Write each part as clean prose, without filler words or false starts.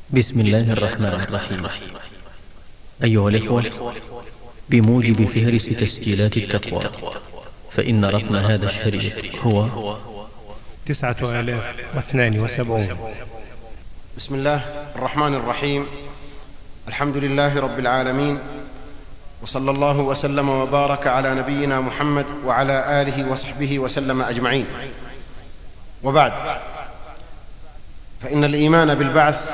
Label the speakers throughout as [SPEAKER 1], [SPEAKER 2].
[SPEAKER 1] بسم الله الرحمن الرحيم. أيها الإخوة، بموجب فهرس تسجيلات التقوى فإن رقم هذا الشريط هو
[SPEAKER 2] 9072.
[SPEAKER 3] بسم الله الرحمن الرحيم. الحمد لله رب العالمين، وصلى الله وسلم وبارك على نبينا محمد وعلى آله وصحبه وسلم أجمعين. وبعد، فإن الإيمان بالبعث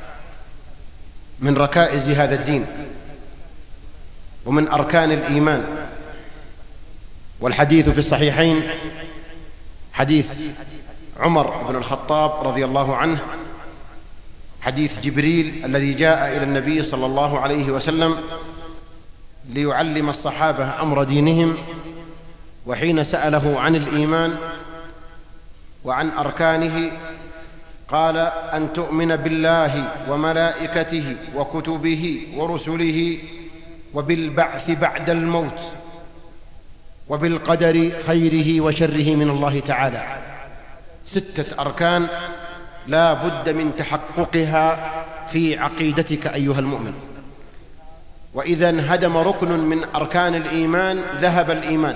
[SPEAKER 3] من ركائز هذا الدين ومن أركان الإيمان. والحديث في الصحيحين حديث عمر بن الخطاب رضي الله عنه، حديث جبريل الذي جاء إلى النبي صلى الله عليه وسلم ليعلم الصحابة أمر دينهم، وحين سأله عن الإيمان وعن أركانه قال: أن تؤمن بالله وملائكته وكتبه ورسله وبالبعث بعد الموت وبالقدر خيره وشره من الله تعالى. 6 أركان لا بد من تحققها في عقيدتك أيها المؤمن، وإذا انهدم ركن من أركان الإيمان ذهب الإيمان.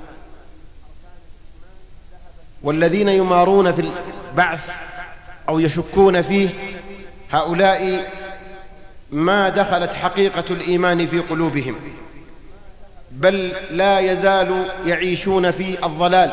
[SPEAKER 3] والذين يمارون في البعث أو يشكون فيه، هؤلاء ما دخلت حقيقة الإيمان في قلوبهم، بل لا يزالوا يعيشون في الضلال.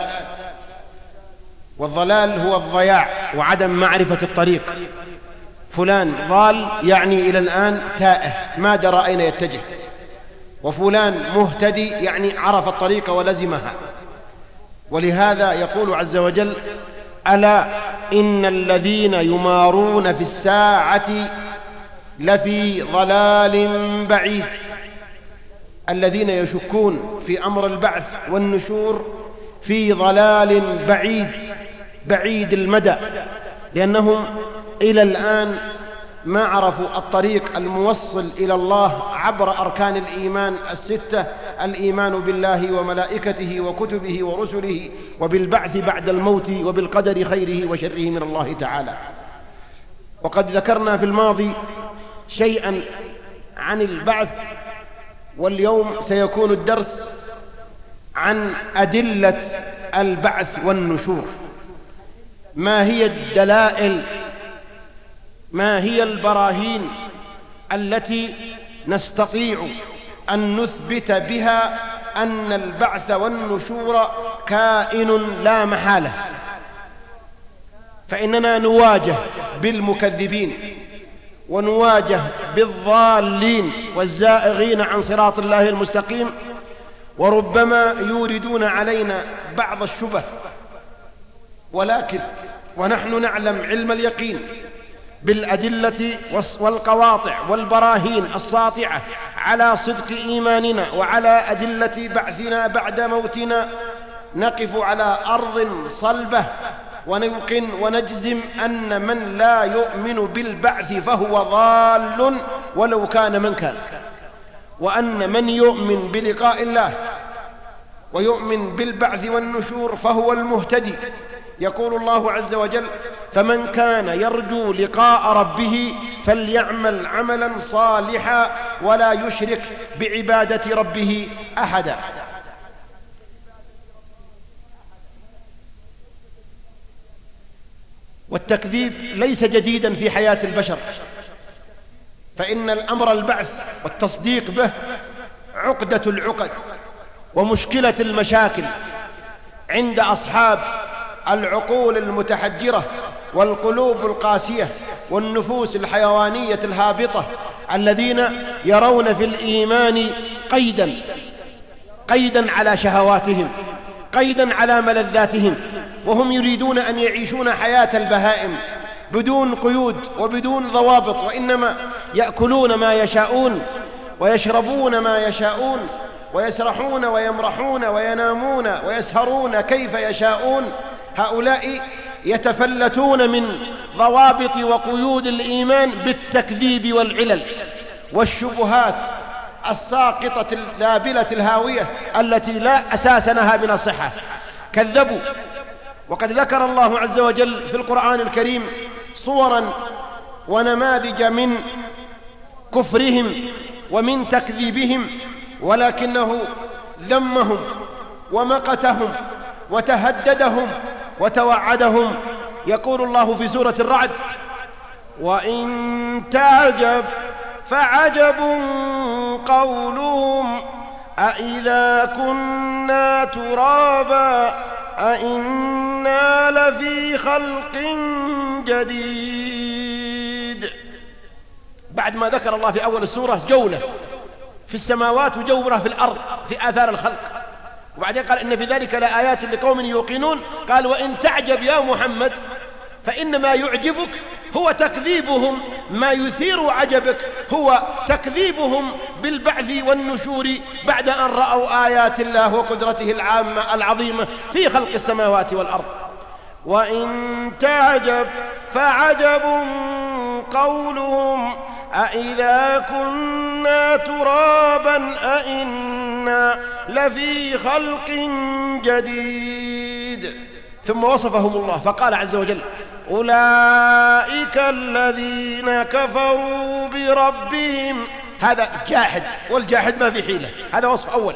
[SPEAKER 3] والضلال هو الضياع وعدم معرفة الطريق. فلان ضال يعني إلى الآن تائه ما درى أين يتجه، وفلان مهتدي يعني عرف الطريق ولزمها. ولهذا يقول عز وجل: ألا إن الذين يمارون في الساعة لفي ضلال بعيد. الذين يشكون في أمر البعث والنشور في ضلال بعيد المدى، لأنهم إلى الآن ما عرفوا الطريق الموصل إلى الله عبر أركان الإيمان 6: الإيمان بالله وملائكته وكتبه ورسله وبالبعث بعد الموت وبالقدر خيره وشره من الله تعالى. وقد ذكرنا في الماضي شيئا عن البعث، واليوم سيكون الدرس عن أدلة البعث والنشور. ما هي الدلائل، ما هي البراهين التي نستطيع أن نثبت بها أن البعث والنشور كائن لا محالة؟ فإننا نواجه بالمكذبين، ونواجه بالضالين والزائغين عن صراط الله المستقيم، وربما يوردون علينا بعض الشبه، ولكن ونحن نعلم علم اليقين بالأدلة والقواطع والبراهين الساطعة على صدق إيماننا وعلى أدلة بعثنا بعد موتنا، نقف على أرض صلبة ونيقن ونجزم أن من لا يؤمن بالبعث فهو ضال ولو كان من كان، وأن من يؤمن بلقاء الله ويؤمن بالبعث والنشور فهو المهتدي. يقول الله عز وجل: فمن كان يرجو لقاء ربه فليعمل عملا صالحا ولا يشرك بعبادة ربه أحدا. والتكذيب ليس جديدا في حياة البشر، فإن الأمر البعث والتصديق به عقدة العقد ومشكلة المشاكل عند أصحاب العقول المتحجرة والقلوب القاسية والنفوس الحيوانية الهابطة، الذين يرون في الإيمان قيدا على شهواتهم، قيدا على ملذاتهم، وهم يريدون أن يعيشون حياة البهائم بدون قيود وبدون ضوابط، وإنما يأكلون ما يشاءون ويشربون ما يشاءون ويسرحون ويمرحون وينامون ويسهرون كيف يشاءون. هؤلاء يتفلتون من ضوابط وقيود الإيمان بالتكذيب والعلل والشبهات الساقطة الذابلة الهاوية التي لا أساس لها من الصحة. كذبوا. وقد ذكر الله عز وجل في القرآن الكريم صورا ونماذج من كفرهم ومن تكذيبهم، ولكنه ذمهم ومقتهم وتهددهم وتوعدهم. يقول الله في سورة الرعد: وإن تعجب فعجب قولهم أإذا كنا ترابا أإنا لفي خلق جديد. بعد ما ذكر الله في أول السورة جولة في السماوات وجولة في الأرض في آثار الخلق، وبعدين قال إن في ذلك لآيات لقوم يوقنون. قال وإن تعجب يا محمد فإن ما يعجبك هو تكذيبهم، ما يثير عجبك هو تكذيبهم بالبعث والنشور بعد أن رأوا آيات الله وقدرته العامة العظيمة في خلق السماوات والأرض. وإن تعجب فعجب قولهم أإذا كنا ترابا أإنا لفي خلق جديد. ثم وصفهم الله فقال عز وجل: أولئك الذين كفروا بربهم. هذا جاحد، والجاحد ما في حيلة، هذا وصف أول.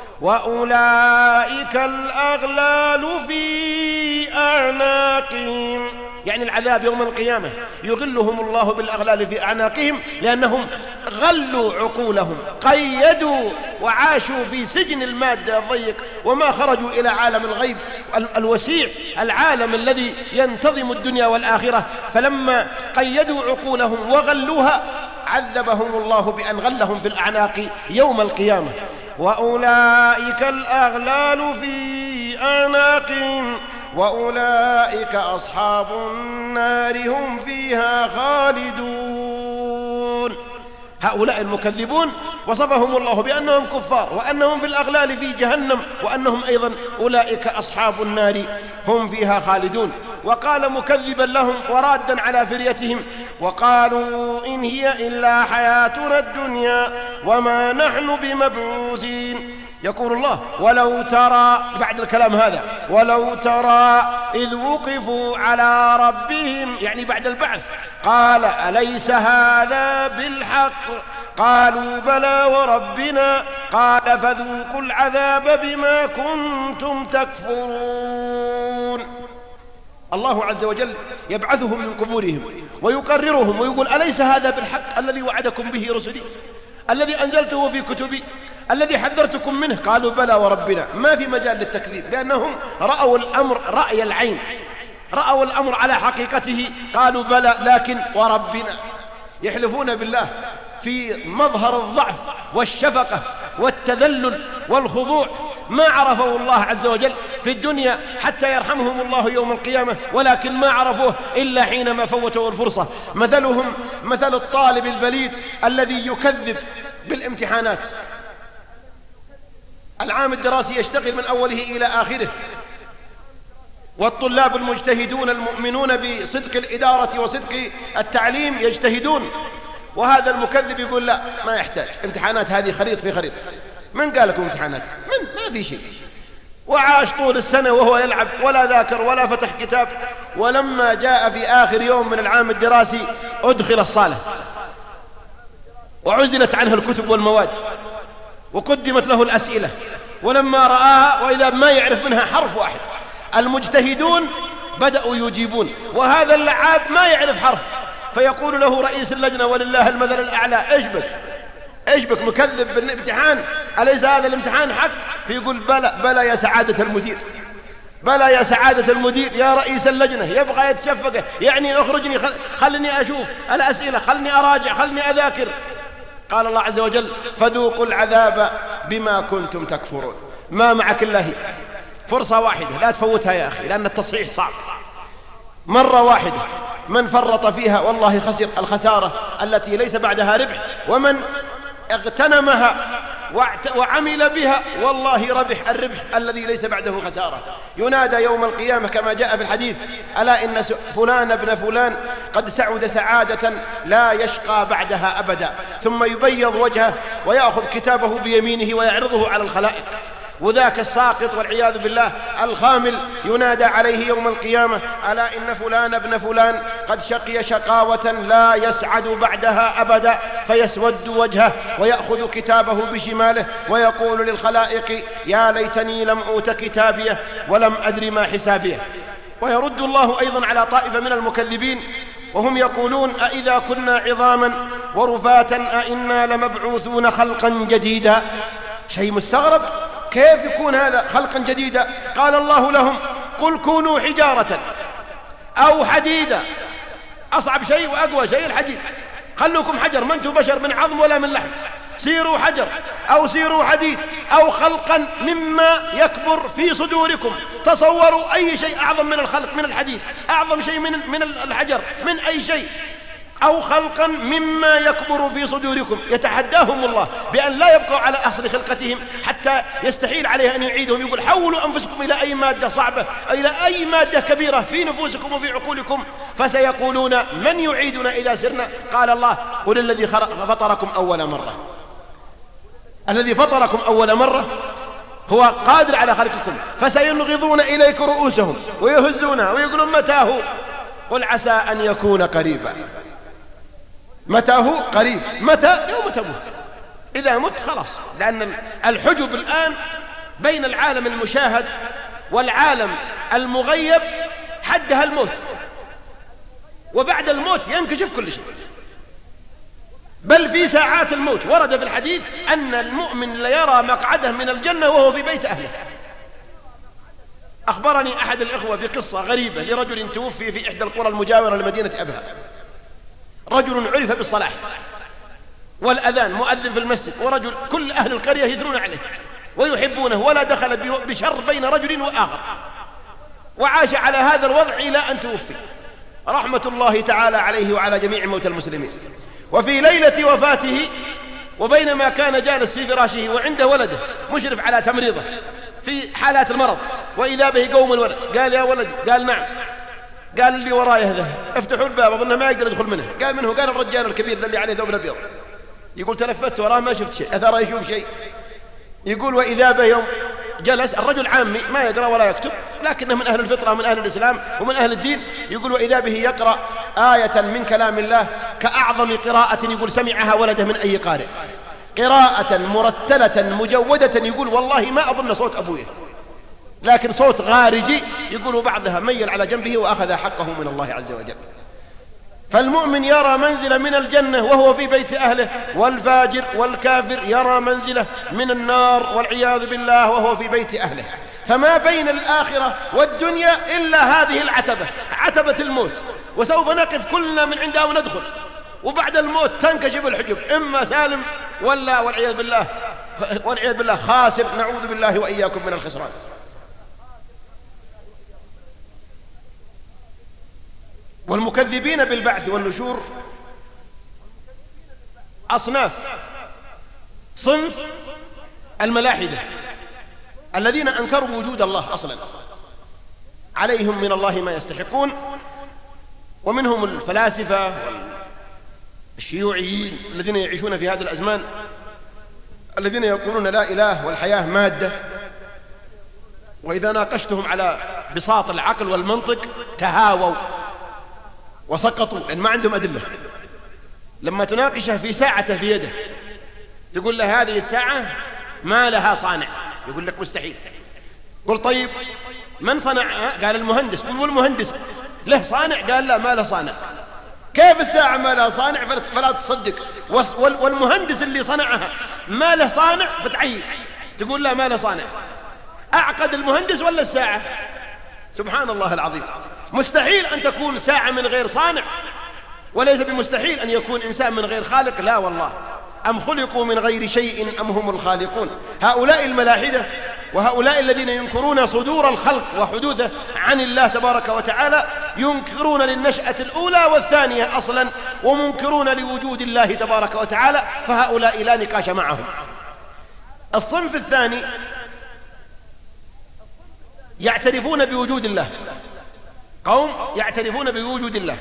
[SPEAKER 3] وأولئك الأغلال في أعناقهم، يعني العذاب يوم القيامة يغلهم الله بالأغلال في أعناقهم، لأنهم غلوا عقولهم، قيدوا وعاشوا في سجن المادة الضيق، وما خرجوا إلى عالم الغيب الوسيع، العالم الذي ينتظم الدنيا والآخرة. فلما قيدوا عقولهم وغلوها عذبهم الله بأن غلهم في الأعناق يوم القيامة. وأولئك الأغلال في أعناقهم وأولئك أصحاب النار هم فيها خالدون. هؤلاء المكذبون وصفهم الله بأنهم كفار وأنهم في الأغلال في جهنم، وأنهم أيضا أولئك أصحاب النار هم فيها خالدون. وقال مكذبا لهم ورادا على فريتهم: وقالوا إن هي إلا حياتنا الدنيا وما نحن بمبعوثين. يقول الله: ولو ترى، بعد الكلام هذا، ولو ترى إذ وقفوا على ربهم، يعني بعد البعث، قال أليس هذا بالحق؟ قالوا بلى وربنا. قال فذوقوا العذاب بما كنتم تكفرون. الله عز وجل يبعثهم من قبورهم ويقررهم ويقول: أليس هذا بالحق الذي وعدكم به رسلي، الذي أنزلته في كتبي، الذي حذرتكم منه؟ قالوا بلى وربنا. ما في مجال للتكذيب، لأنهم رأوا الأمر رأي العين، رأوا الأمر على حقيقته. قالوا بلى، لكن وربنا. يحلفون بالله في مظهر الضعف والشفقة والتذلل والخضوع، ما عرفوا الله عز وجل في الدنيا حتى يرحمهم الله يوم القيامة، ولكن ما عرفوه إلا حينما فوتوا الفرصة. مثلهم مثل الطالب البليد الذي يكذب بالامتحانات. العام الدراسي يشتغل من أوله إلى آخره، والطلاب المجتهدون المؤمنون بصدق الإدارة وصدق التعليم يجتهدون، وهذا المكذب يقول لا، ما يحتاج امتحانات، هذه خريط في خريط. من قال لكم امتحانات؟ ما في شيء. وعاش طول السنة وهو يلعب، ولا ذاكر ولا فتح كتاب. ولما جاء في آخر يوم من العام الدراسي أدخل الصالة وعزلت عنه الكتب والمواد وقدمت له الأسئلة، ولما رآها وإذا ما يعرف منها حرف واحد. المجتهدون بدأوا يجيبون، وهذا اللعاب ما يعرف حرف، فيقول له رئيس اللجنة ولله المثل الأعلى: إيش بك مكذب بالامتحان؟ أليس هذا الامتحان حق؟ فيقول بلى يا سعادة المدير، بلى يا سعادة المدير. يا رئيس اللجنة يبغى يتشفقه، يعني اخرجني، خلني أشوف الأسئلة، خلني أراجع، خلني أذاكر. قال الله عز وجل: فذوقوا العذاب بما كنتم تكفرون. ما معك إلا هي فرصة واحدة، لا تفوتها يا أخي، لأن التصحيح صعب. مرة واحدة، من فرط فيها والله خسر الخسارة التي ليس بعدها ربح، ومن اغتنمها وعمل بها والله ربح الربح الذي ليس بعده خسارة. ينادى يوم القيامة كما جاء في الحديث: ألا إن فلان ابن فلان قد سعد سعادة لا يشقى بعدها أبدا. ثم يبيض وجهه ويأخذ كتابه بيمينه ويعرضه على الخلائق، وذاك الساقط والعياذ بالله الخامل ينادى عليه يوم القيامة: ألا إن فلان ابن فلان قد شقي شقاوة لا يسعد بعدها أبدا، فيسود وجهه ويأخذ كتابه بشماله ويقول للخلائق: يا ليتني لم أوت كتابيه ولم أدر ما حسابيه. ويرد الله أيضا على طائفة من المكذبين وهم يقولون: أإذا كنا عظاما ورفاتا أإنا لمبعوثون خلقا جديدا. شيء مستغرب، كيف يكون هذا خلقا جديدا؟ قال الله لهم: قل كونوا حجارة أو حديدا. أصعب شيء وأقوى شيء الحديد. خلوكم حجر، ما أنتم بشر من عظم ولا من لحم. سيروا حجر أو سيروا حديد أو خلقا مما يكبر في صدوركم. تصوروا أي شيء أعظم من الخلق، من الحديد، أعظم شيء من الحجر، من أي شيء. أو خلقا مما يكبر في صدوركم. يتحداهم الله بأن لا يبقوا على أصل خلقتهم حتى يستحيل عليه أن يعيدهم. يقول: حولوا أنفسكم إلى أي مادة صعبة، إلى أي مادة كبيرة في نفوسكم وفي عقولكم، فسيقولون: من يعيدنا إذا سرنا؟ قال الله: قل الذي فطركم أول مرة. الذي فطركم أول مرة هو قادر على خلقكم. فسينغضون إليك رؤوسهم ويهزونها ويقولون: متى هو؟ قل عسى أن يكون قريبا. متى هو؟ قريب. متى؟ يوم تموت. إذا مت خلاص، لأن الحجب الآن بين العالم المشاهد والعالم المغيب حدها الموت، وبعد الموت ينكشف كل شيء. بل في ساعات الموت ورد في الحديث أن المؤمن ليرى مقعده من الجنة وهو في بيت أهله. أخبرني أحد الإخوة بقصة غريبة لرجل توفي في إحدى القرى المجاورة لمدينة أبها. رجل عرف بالصلاح والأذان، مؤذن في المسجد، ورجل كل أهل القرية يثنون عليه ويحبونه، ولا دخل بشر بين رجل وآخر، وعاش على هذا الوضع إلى أن توفي رحمة الله تعالى عليه وعلى جميع موتى المسلمين. وفي ليلة وفاته وبينما كان جالس في فراشه وعنده ولده مشرف على تمريضه في حالات المرض، وإذا به قوم الولد. قال: يا ولدي. قال: نعم. قال: اللي وراي هذا افتحوا الباب أظن ما يقدر يدخل منه. قال: منه؟ قال: الرجال الكبير ذا اللي عليه ثوب أبيض. يقول: تلفت وراه ما شفت شيء، أثر يشوف شيء. يقول: وإذا به يوم جلس الرجل عامي ما يقرأ ولا يكتب، لكنه من أهل الفطرة ومن أهل الإسلام ومن أهل الدين. يقول: وإذا به يقرأ آية من كلام الله كأعظم قراءة يقول سمعها ولده من أي قارئ، قراءة مرتلة مجودة. يقول: والله ما أظن صوت أبوه، لكن صوت غارجي. يقول: بعضها ميل على جنبه وأخذ حقه من الله عز وجل. فالمؤمن يرى منزلة من الجنة وهو في بيت أهله، والفاجر والكافر يرى منزلة من النار والعياذ بالله وهو في بيت أهله. فما بين الآخرة والدنيا إلا هذه العتبة، عتبة الموت، وسوف نقف كلنا من عندها وندخل، وبعد الموت تنكشف الحجب، إما سالم ولا والعياذ بالله خاسر، نعوذ بالله وإياكم من الخسران. والمكذبين بالبعث والنشور أصناف. صنف الملاحدة الذين أنكروا وجود الله أصلا، عليهم من الله ما يستحقون، ومنهم الفلاسفة والشيوعيين الذين يعيشون في هذه الأزمان، الذين يقولون لا إله والحياة مادة، وإذا ناقشتهم على بساط العقل والمنطق تهاووا وسقطوا، لأن ما عندهم أدلة. لما تناقشه في ساعة في يده تقول له: هذه الساعة ما لها صانع، يقول لك مستحيل. قل: طيب من صنعها؟ قال: المهندس. قل: والمهندس له صانع؟ قال: لا، ما له صانع. كيف الساعة ما لها صانع؟ فلا تصدق. والمهندس اللي صنعها ما له صانع فتعيب، تقول: لا، ما له صانع. أعقد المهندس ولا الساعة؟ سبحان الله العظيم. مستحيل أن تكون ساعة من غير صانع، وليس بمستحيل أن يكون إنسان من غير خالق، لا والله. أم خلقوا من غير شيء أم هم الخالقون. هؤلاء الملاحدة وهؤلاء الذين ينكرون صدور الخلق وحدوثه عن الله تبارك وتعالى ينكرون للنشأة الأولى والثانية أصلا، ومنكرون لوجود الله تبارك وتعالى، فهؤلاء لا نقاش معهم. الصنف الثاني يعترفون بوجود الله، قوم يعترفون بوجود الله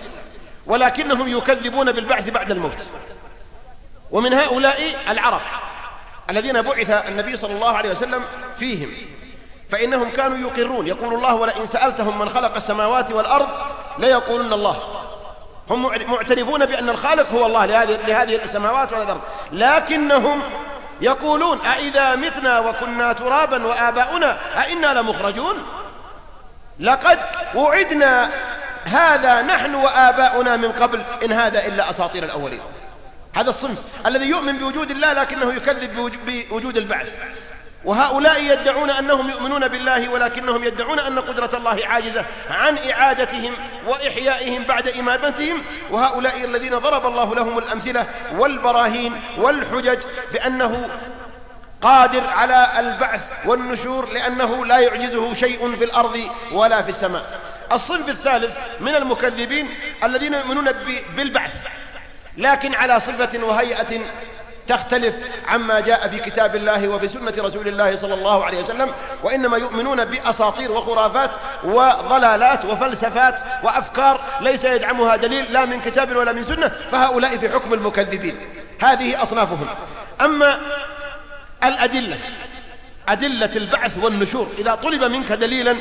[SPEAKER 3] ولكنهم يكذبون بالبعث بعد الموت. ومن هؤلاء العرب الذين بعث النبي صلى الله عليه وسلم فيهم، فإنهم كانوا يقرون، يقول الله: ولئن سألتهم من خلق السماوات والأرض ليقولن الله. هم معترفون بأن الخالق هو الله لهذه السماوات والأرض، لكنهم يقولون: أإذا متنا وكنا ترابا وآباؤنا أئنا لمخرجون؟ لقد وعدنا هذا نحن وآباؤنا من قبل إن هذا إلا أساطير الأولين. هذا الصنف الذي يؤمن بوجود الله لكنه يكذب بوجود البعث. وهؤلاء يدعون أنهم يؤمنون بالله، ولكنهم يدعون أن قدرة الله عاجزة عن إعادتهم وإحيائهم بعد إماتتهم. وهؤلاء الذين ضرب الله لهم الأمثلة والبراهين والحجج بأنه قادر على البعث والنشور، لأنه لا يعجزه شيء في الأرض ولا في السماء. الصنف الثالث من المكذبين الذين يؤمنون بالبعث، لكن على صفة وهيئة تختلف عما جاء في كتاب الله وفي سنة رسول الله صلى الله عليه وسلم، وإنما يؤمنون بأساطير وخرافات وضلالات وفلسفات وأفكار ليس يدعمها دليل لا من كتاب ولا من سنة، فهؤلاء في حكم المكذبين. هذه أصنافهم. أما الأدلة، أدلة البعث والنشور، إذا طلب منك دليلا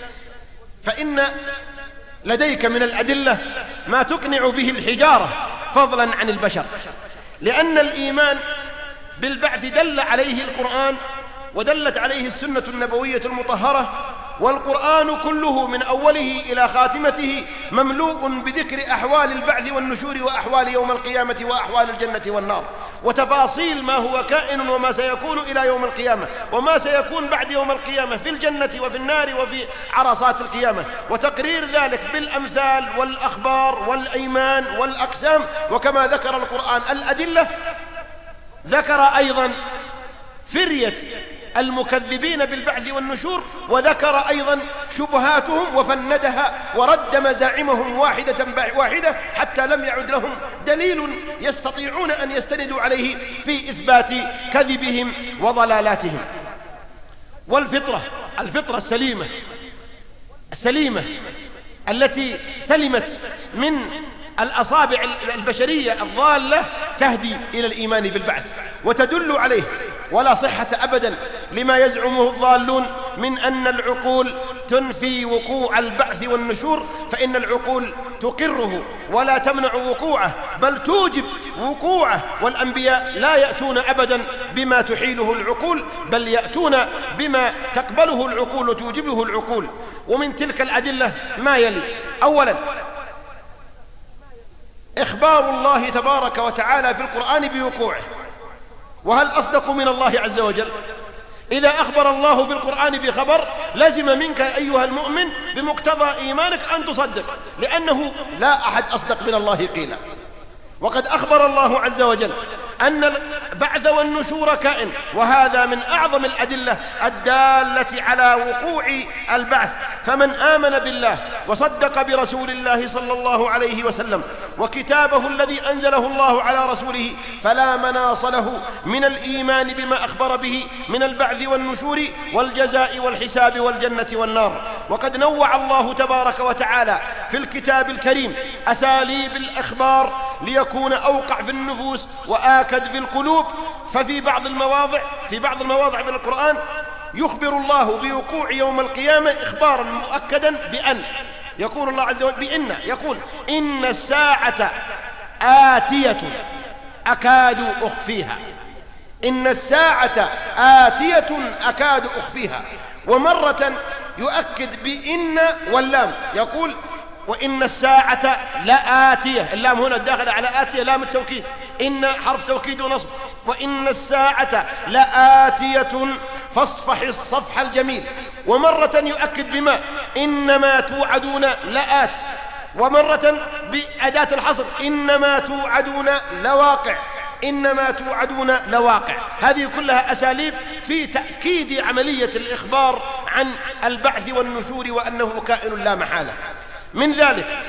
[SPEAKER 3] فإن لديك من الأدلة ما تقنع به الحجارة فضلا عن البشر، لأن الإيمان بالبعث دل عليه القرآن ودلت عليه السنة النبوية المطهرة، والقرآن كله من أوله إلى خاتمته مملوء بذكر أحوال البعث والنشور وأحوال يوم القيامة وأحوال الجنة والنار، وتفاصيل ما هو كائن وما سيكون إلى يوم القيامة وما سيكون بعد يوم القيامة في الجنة وفي النار وفي عرصات القيامة، وتقرير ذلك بالأمثال والأخبار والأيمان والأقسام. وكما ذكر القرآن الأدلة، ذكر أيضا فرية المكذبين بالبعث والنشور، وذكر أيضا شبهاتهم وفندها ورد مزاعمهم واحدة واحدة حتى لم يعد لهم دليل يستطيعون أن يستندوا عليه في إثبات كذبهم وضلالاتهم. والفطرة، الفطرة السليمة التي سلمت من الأصابع البشرية الضالة تهدي إلى الإيمان بالبعث وتدل عليه، ولا صحة أبدا لما يزعمه الضالون من أن العقول تنفي وقوع البعث والنشور، فإن العقول تقره ولا تمنع وقوعه بل توجب وقوعه، والأنبياء لا يأتون أبدا بما تحيله العقول بل يأتون بما تقبله العقول وتوجبه العقول. ومن تلك الأدلة ما يلي: أولا، إخبار الله تبارك وتعالى في القرآن بوقوعه، وهل أصدق من الله عز وجل؟ إذا أخبر الله في القرآن بخبر لزم منك أيها المؤمن بمقتضى إيمانك أن تصدق، لأنه لا أحد أصدق من الله قيلا. وقد أخبر الله عز وجل أن البعث والنشور كائن، وهذا من أعظم الأدلة الدالة على وقوع البعث. فمن آمن بالله وصدق برسول الله صلى الله عليه وسلم وكتابه الذي أنزله الله على رسوله فلا مناص له من الإيمان بما أخبر به من البعث والنشور والجزاء والحساب والجنة والنار. وقد نوع الله تبارك وتعالى في الكتاب الكريم أساليب الإخبار ليكون أوقع في النفوس وآكد في القلوب. ففي بعض المواضع من القرآن يخبر الله بوقوع يوم القيامة إخبارا مؤكدا بأن، يقول الله عز وجل بإن، يقول: إن الساعة آتية أكاد أخفيها، إن الساعة آتية أكاد أخفيها. ومرة يؤكد بإن واللام، يقول: وإن الساعة لآتية، اللام هنا الداخلة على آتية لام التوكيد، إن حرف توكيد ونصب، وإن الساعة لآتية فاصفح الصفح الجميل. ومرة يؤكد بما، إنما توعدون لآت. ومرة بأداة الحصر، إنما توعدون لواقع، إنما توعدون لواقع. هذه كلها أساليب في تأكيد عملية الإخبار عن البعث والنشور وأنه كائن لا محالة. من ذلك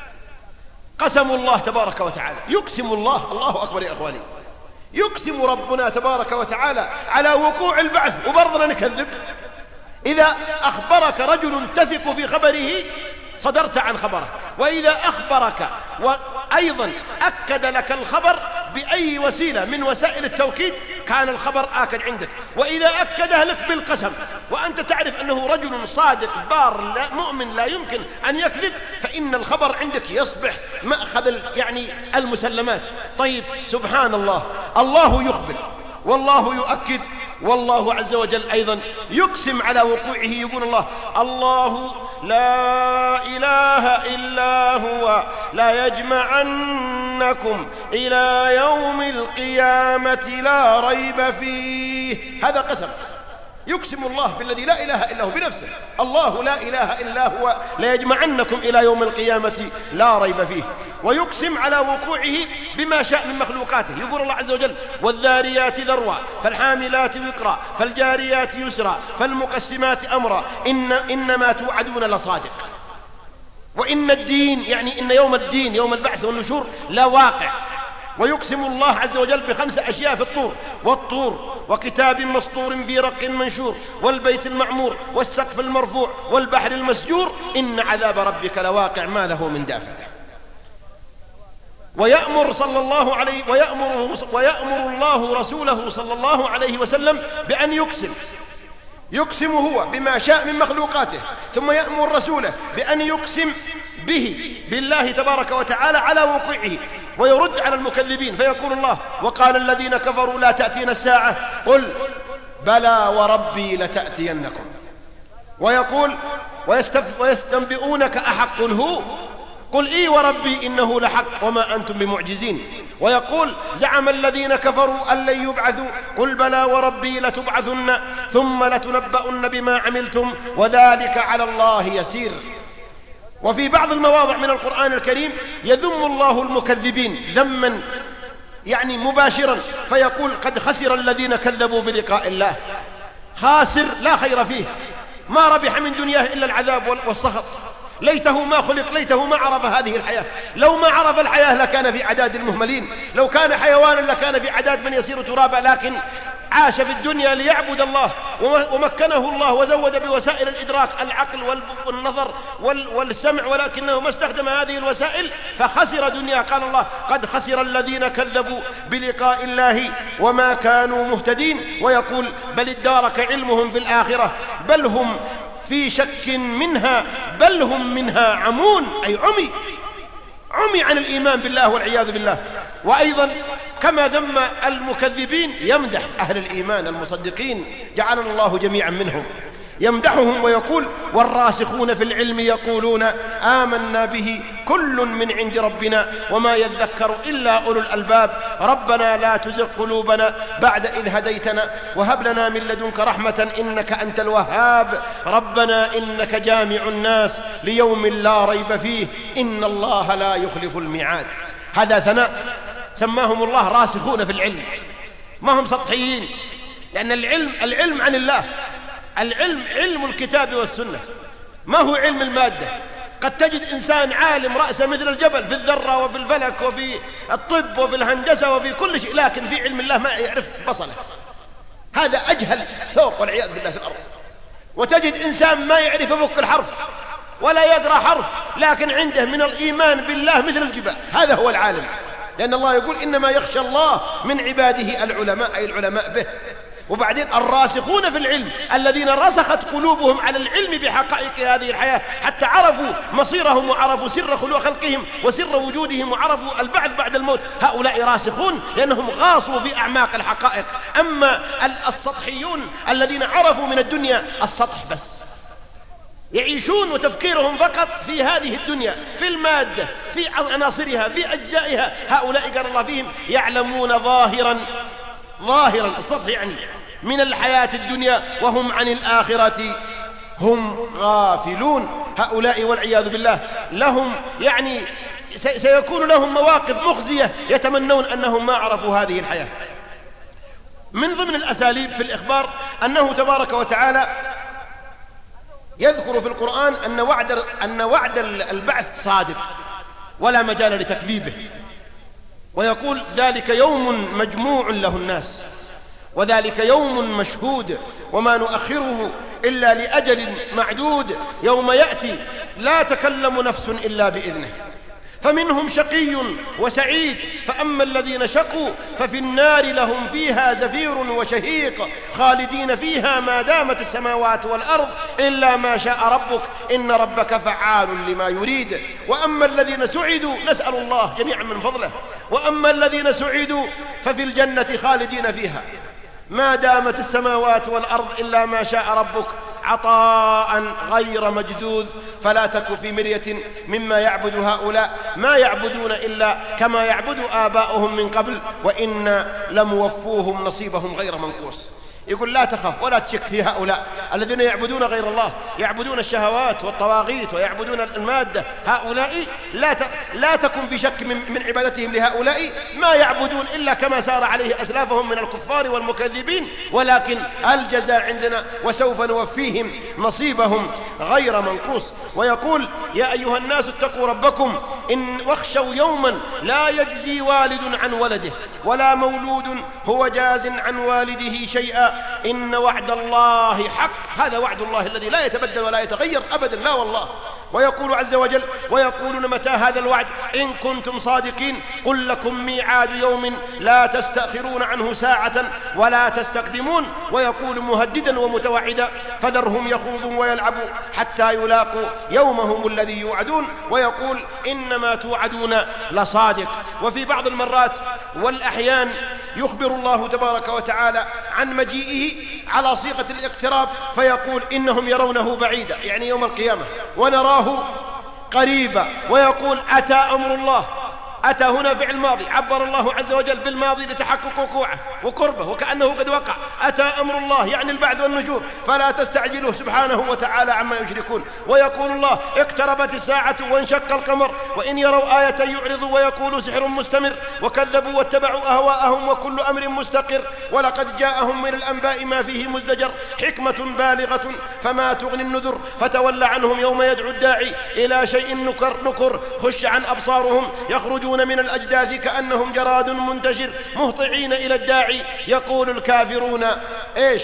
[SPEAKER 3] قسم الله تبارك وتعالى، يقسم الله أكبر يا أخواني، يقسم ربنا تبارك وتعالى على وقوع البعث وبرضنا نكذب. إذا أخبرك رجل تثق في خبره صدرت عن خبره، وإذا أخبرك وأيضا أكد لك الخبر بأي وسيلة من وسائل التوكيد كان الخبر آكد عندك. وإذا أكده لك بالقسم وأنت تعرف أنه رجل صادق بار لا مؤمن لا يمكن أن يكذب، فإن الخبر عندك يصبح مأخذ المسلمات. طيب سبحان الله، الله يخبر والله يؤكد، والله عز وجل أيضا يقسم على وقوعه. يقول الله لا إله إلا هو لا يجمعنكم إلى يوم القيامة لا ريب فيه. هذا قسم، يقسم الله بالذي لا إله إلا هو بنفسه، الله لا إله إلا هو لا يجمعنكم إلى يوم القيامة لا ريب فيه. ويقسم على وقوعه بما شاء من مخلوقاته. يقول الله عز وجل والذاريات ذروا فالحاملات وقرا فالجاريات يسرا فالمقسمات أمرا إنما توعدون لصادق. وإن الدين يعني إن يوم الدين يوم البعث والنشور لا واقع. ويقسم الله عز وجل ب5 أشياء في الطور، والطور وكتاب مسطور في رق منشور والبيت المعمور والسقف المرفوع والبحر المسجور إن عذاب ربك لواقع ما له من دافع. ويأمر الله رسوله صلى الله عليه وسلم بأن يقسم هو بما شاء من مخلوقاته، ثم يأمر رسوله بأن يقسم بالله تبارك وتعالى على وقوعه، ويرد على المكذبين. فيقول الله وقال الذين كفروا لا تأتينا الساعة قل بلى وربي لتأتينكم. ويقول ويستنبئونك أحق هو قل إي وربي إنه لحق وما أنتم بمعجزين. ويقول زعم الذين كفروا أن لن يبعثوا قل بلى وربي لتبعثن ثم لتنبؤن بما عملتم وذلك على الله يسير. وفي بعض المواضع من القرآن الكريم يذم الله المكذبين ذما يعني مباشرا، فيقول قد خسر الذين كذبوا بلقاء الله. خاسر لا خير فيه، ما ربح من دنياه إلا العذاب والسخط. ليته ما خلق، ليته ما عرف هذه الحياة. لو ما عرف الحياة لكان في عداد المهملين، لو كان حيوانا لكان في عداد من يسير ترابا، لكن عاش في الدنيا ليعبد الله ومكنه الله وزود بوسائل الإدراك العقل والنظر والسمع، ولكنه ما استخدم هذه الوسائل فخسر دنيا. قال الله قد خسر الذين كذبوا بلقاء الله وما كانوا مهتدين. ويقول بل ادارك علمهم في الآخرة بل هم في شك منها بل هم منها عمون، أي عمي عن الإيمان بالله والعياذ بالله. وأيضا كما ذم المكذبين يمدح أهل الإيمان المصدقين جعلنا الله جميعا منهم، يمدحهم ويقول والراسخون في العلم يقولون آمنا به كل من عند ربنا وما يذكر إلا أولو الألباب ربنا لا تزغ قلوبنا بعد إذ هديتنا وهب لنا من لدنك رحمة إنك أنت الوهاب ربنا إنك جامع الناس ليوم لا ريب فيه إن الله لا يخلف الميعاد. هذا ثناء سماهم الله راسخون في العلم، ما هم سطحيين، لأن العلم عن الله، العلم علم الكتاب والسنة، ما هو علم المادة. قد تجد إنسان عالم رأسه مثل الجبل في الذرة وفي الفلك وفي الطب وفي الهندسة وفي كل شيء، لكن في علم الله ما يعرف بصله، هذا أجهل ثوق والعياذ بالله في الأرض. وتجد إنسان ما يعرف يفك الحرف ولا يقرأ حرف، لكن عنده من الإيمان بالله مثل الجبال، هذا هو العالم. لأن الله يقول إنما يخشى الله من عباده العلماء، أي العلماء به. وبعدين الراسخون في العلم الذين رسخت قلوبهم على العلم بحقائق هذه الحياة حتى عرفوا مصيرهم وعرفوا سر خلقهم وسر وجودهم وعرفوا البعث بعد الموت، هؤلاء راسخون لأنهم غاصوا في أعماق الحقائق. أما السطحيون الذين عرفوا من الدنيا السطح بس، يعيشون وتفكيرهم فقط في هذه الدنيا، في المادة، في عناصرها، في أجزائها، هؤلاء قال الله فيهم يعلمون ظاهرا السطح يعني من الحياة الدنيا وهم عن الآخرة هم غافلون. هؤلاء والعياذ بالله لهم يعني سيكون لهم مواقف مخزية يتمنون أنهم ما عرفوا هذه الحياة. من ضمن الأساليب في الإخبار أنه تبارك وتعالى يذكر في القرآن أن وعد البعث صادق ولا مجال لتكذيبه، ويقول ذلك يوم مجموع له الناس وذلك يوم مشهود وما نؤخره إلا لأجل معدود يوم يأتي لا تكلم نفس إلا بإذنه فمنهم شقي وسعيد، فأما الذين شقوا ففي النار لهم فيها زفير وشهيق خالدين فيها ما دامت السماوات والأرض إلا ما شاء ربك إن ربك فعال لما يريد. وأما الذين سعدوا، نسأل الله جميعا من فضله، وأما الذين سعدوا ففي الجنة خالدين فيها ما دامت السماوات والأرض إلا ما شاء ربك عطاء غير مجذوذ. فلا تك في مرية مما يعبد هؤلاء، ما يعبدون إلا كما يعبد آباؤهم من قبل، وإنا لموفوهم نصيبهم غير منقوص. يقول لا تخف ولا تشك في هؤلاء الذين يعبدون غير الله، يعبدون الشهوات والطواغيت ويعبدون المادة. هؤلاء لا تكن في شك من عبادتهم لهؤلاء، ما يعبدون إلا كما سار عليه أسلافهم من الكفار والمكذبين، ولكن الجزاء عندنا وسوف نوفيهم نصيبهم غير منقوص. ويقول يا أيها الناس اتقوا ربكم واخشوا يوما لا يجزي والد عن ولده ولا مولود هو جاز عن والده شيئا إن وعد الله حق. هذا وعد الله الذي لا يتبدل ولا يتغير أبدا، لا والله. ويقول عز وجل ويقولون متى هذا الوعد إن كنتم صادقين قل لكم ميعاد يوم لا تستأخرون عنه ساعة ولا تستقدمون. ويقول مهددا ومتوعدا فذرهم يخوضوا ويلعبوا حتى يلاقوا يومهم الذي يوعدون. ويقول إنما توعدون لصادق. وفي بعض المرات والأحيان يخبر الله تبارك وتعالى عن مجيئه على صيغة الاقتراب، فيقول إنهم يرونه بعيدا، يعني يوم القيامة، ونراه قريبا. ويقول أتى أمر الله. أتى هنا فعل ماضي عبر الله عز وجل بالماضي لتحقق وقوعه وقربه وكأنه قد وقع. أتى أمر الله يعني البعث والنشور، فلا تستعجلوه سبحانه وتعالى عما يشركون. ويقول الله اقتربت الساعة وانشق القمر وإن يروا آية يعرضوا ويقولوا سحر مستمر وكذبوا واتبعوا أهواءهم وكل أمر مستقر. ولقد جاءهم من الأنباء ما فيه مزدجر حكمة بالغة فما تغني النذر فتول عنهم يوم يدعو الداعي إلى شيء نكر خش عن أبصارهم يخرجون من الأجداث كأنهم جراد منتشر مهطعين إلى الداعي يقول الكافرون إيش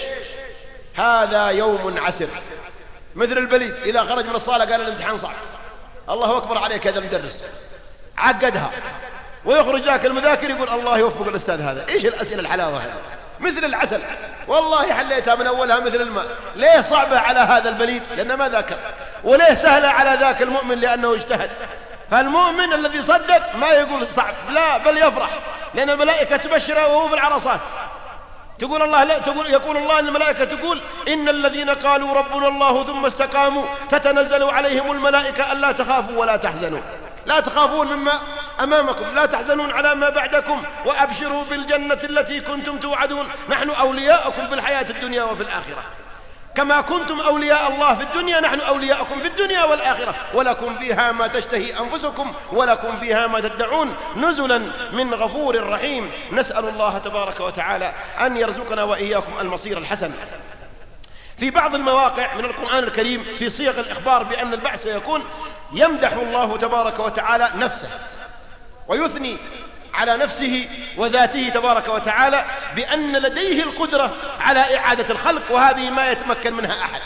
[SPEAKER 3] هذا يوم عسر. مثل البليد إذا خرج من الصالة قال الامتحان صعب، الله أكبر عليك هذا المدرس عقدها، ويخرج ذاك المذاكر يقول الله يوفق الأستاذ هذا. إيش الأسئلة الحلاوة هذه مثل العسل، والله حليتها من أولها مثل الماء. ليه صعبة على هذا البليد؟ لأنه ما ذاكر. وليه سهلة على ذاك المؤمن؟ لأنه اجتهد. فالمؤمن الذي صدق ما يقول صعب، لا بل يفرح، لأن الملائكة تبشره وهو في العرصات. يقول الله أن الملائكة تقول إن الذين قالوا ربنا الله ثم استقاموا تتنزل عليهم الملائكة ألا تخافوا ولا تحزنوا. لا تخافون مما أمامكم، لا تحزنون على ما بعدكم، وأبشروا بالجنة التي كنتم توعدون. نحن أولياءكم في الحياة الدنيا وفي الآخرة، كما كنتم أولياء الله في الدنيا نحن أولياءكم في الدنيا والآخرة، ولكم فيها ما تشتهي أنفسكم ولكم فيها ما تدعون نزلا من غفور رحيم. نسأل الله تبارك وتعالى أن يرزقنا وإياكم المصير الحسن. في بعض المواقع من القرآن الكريم في صيغ الإخبار بأن البعث سيكون يمدح الله تبارك وتعالى نفسه ويثني على نفسه وذاته تبارك وتعالى بأن لديه القدرة على إعادة الخلق، وهذه ما يتمكن منها أحد،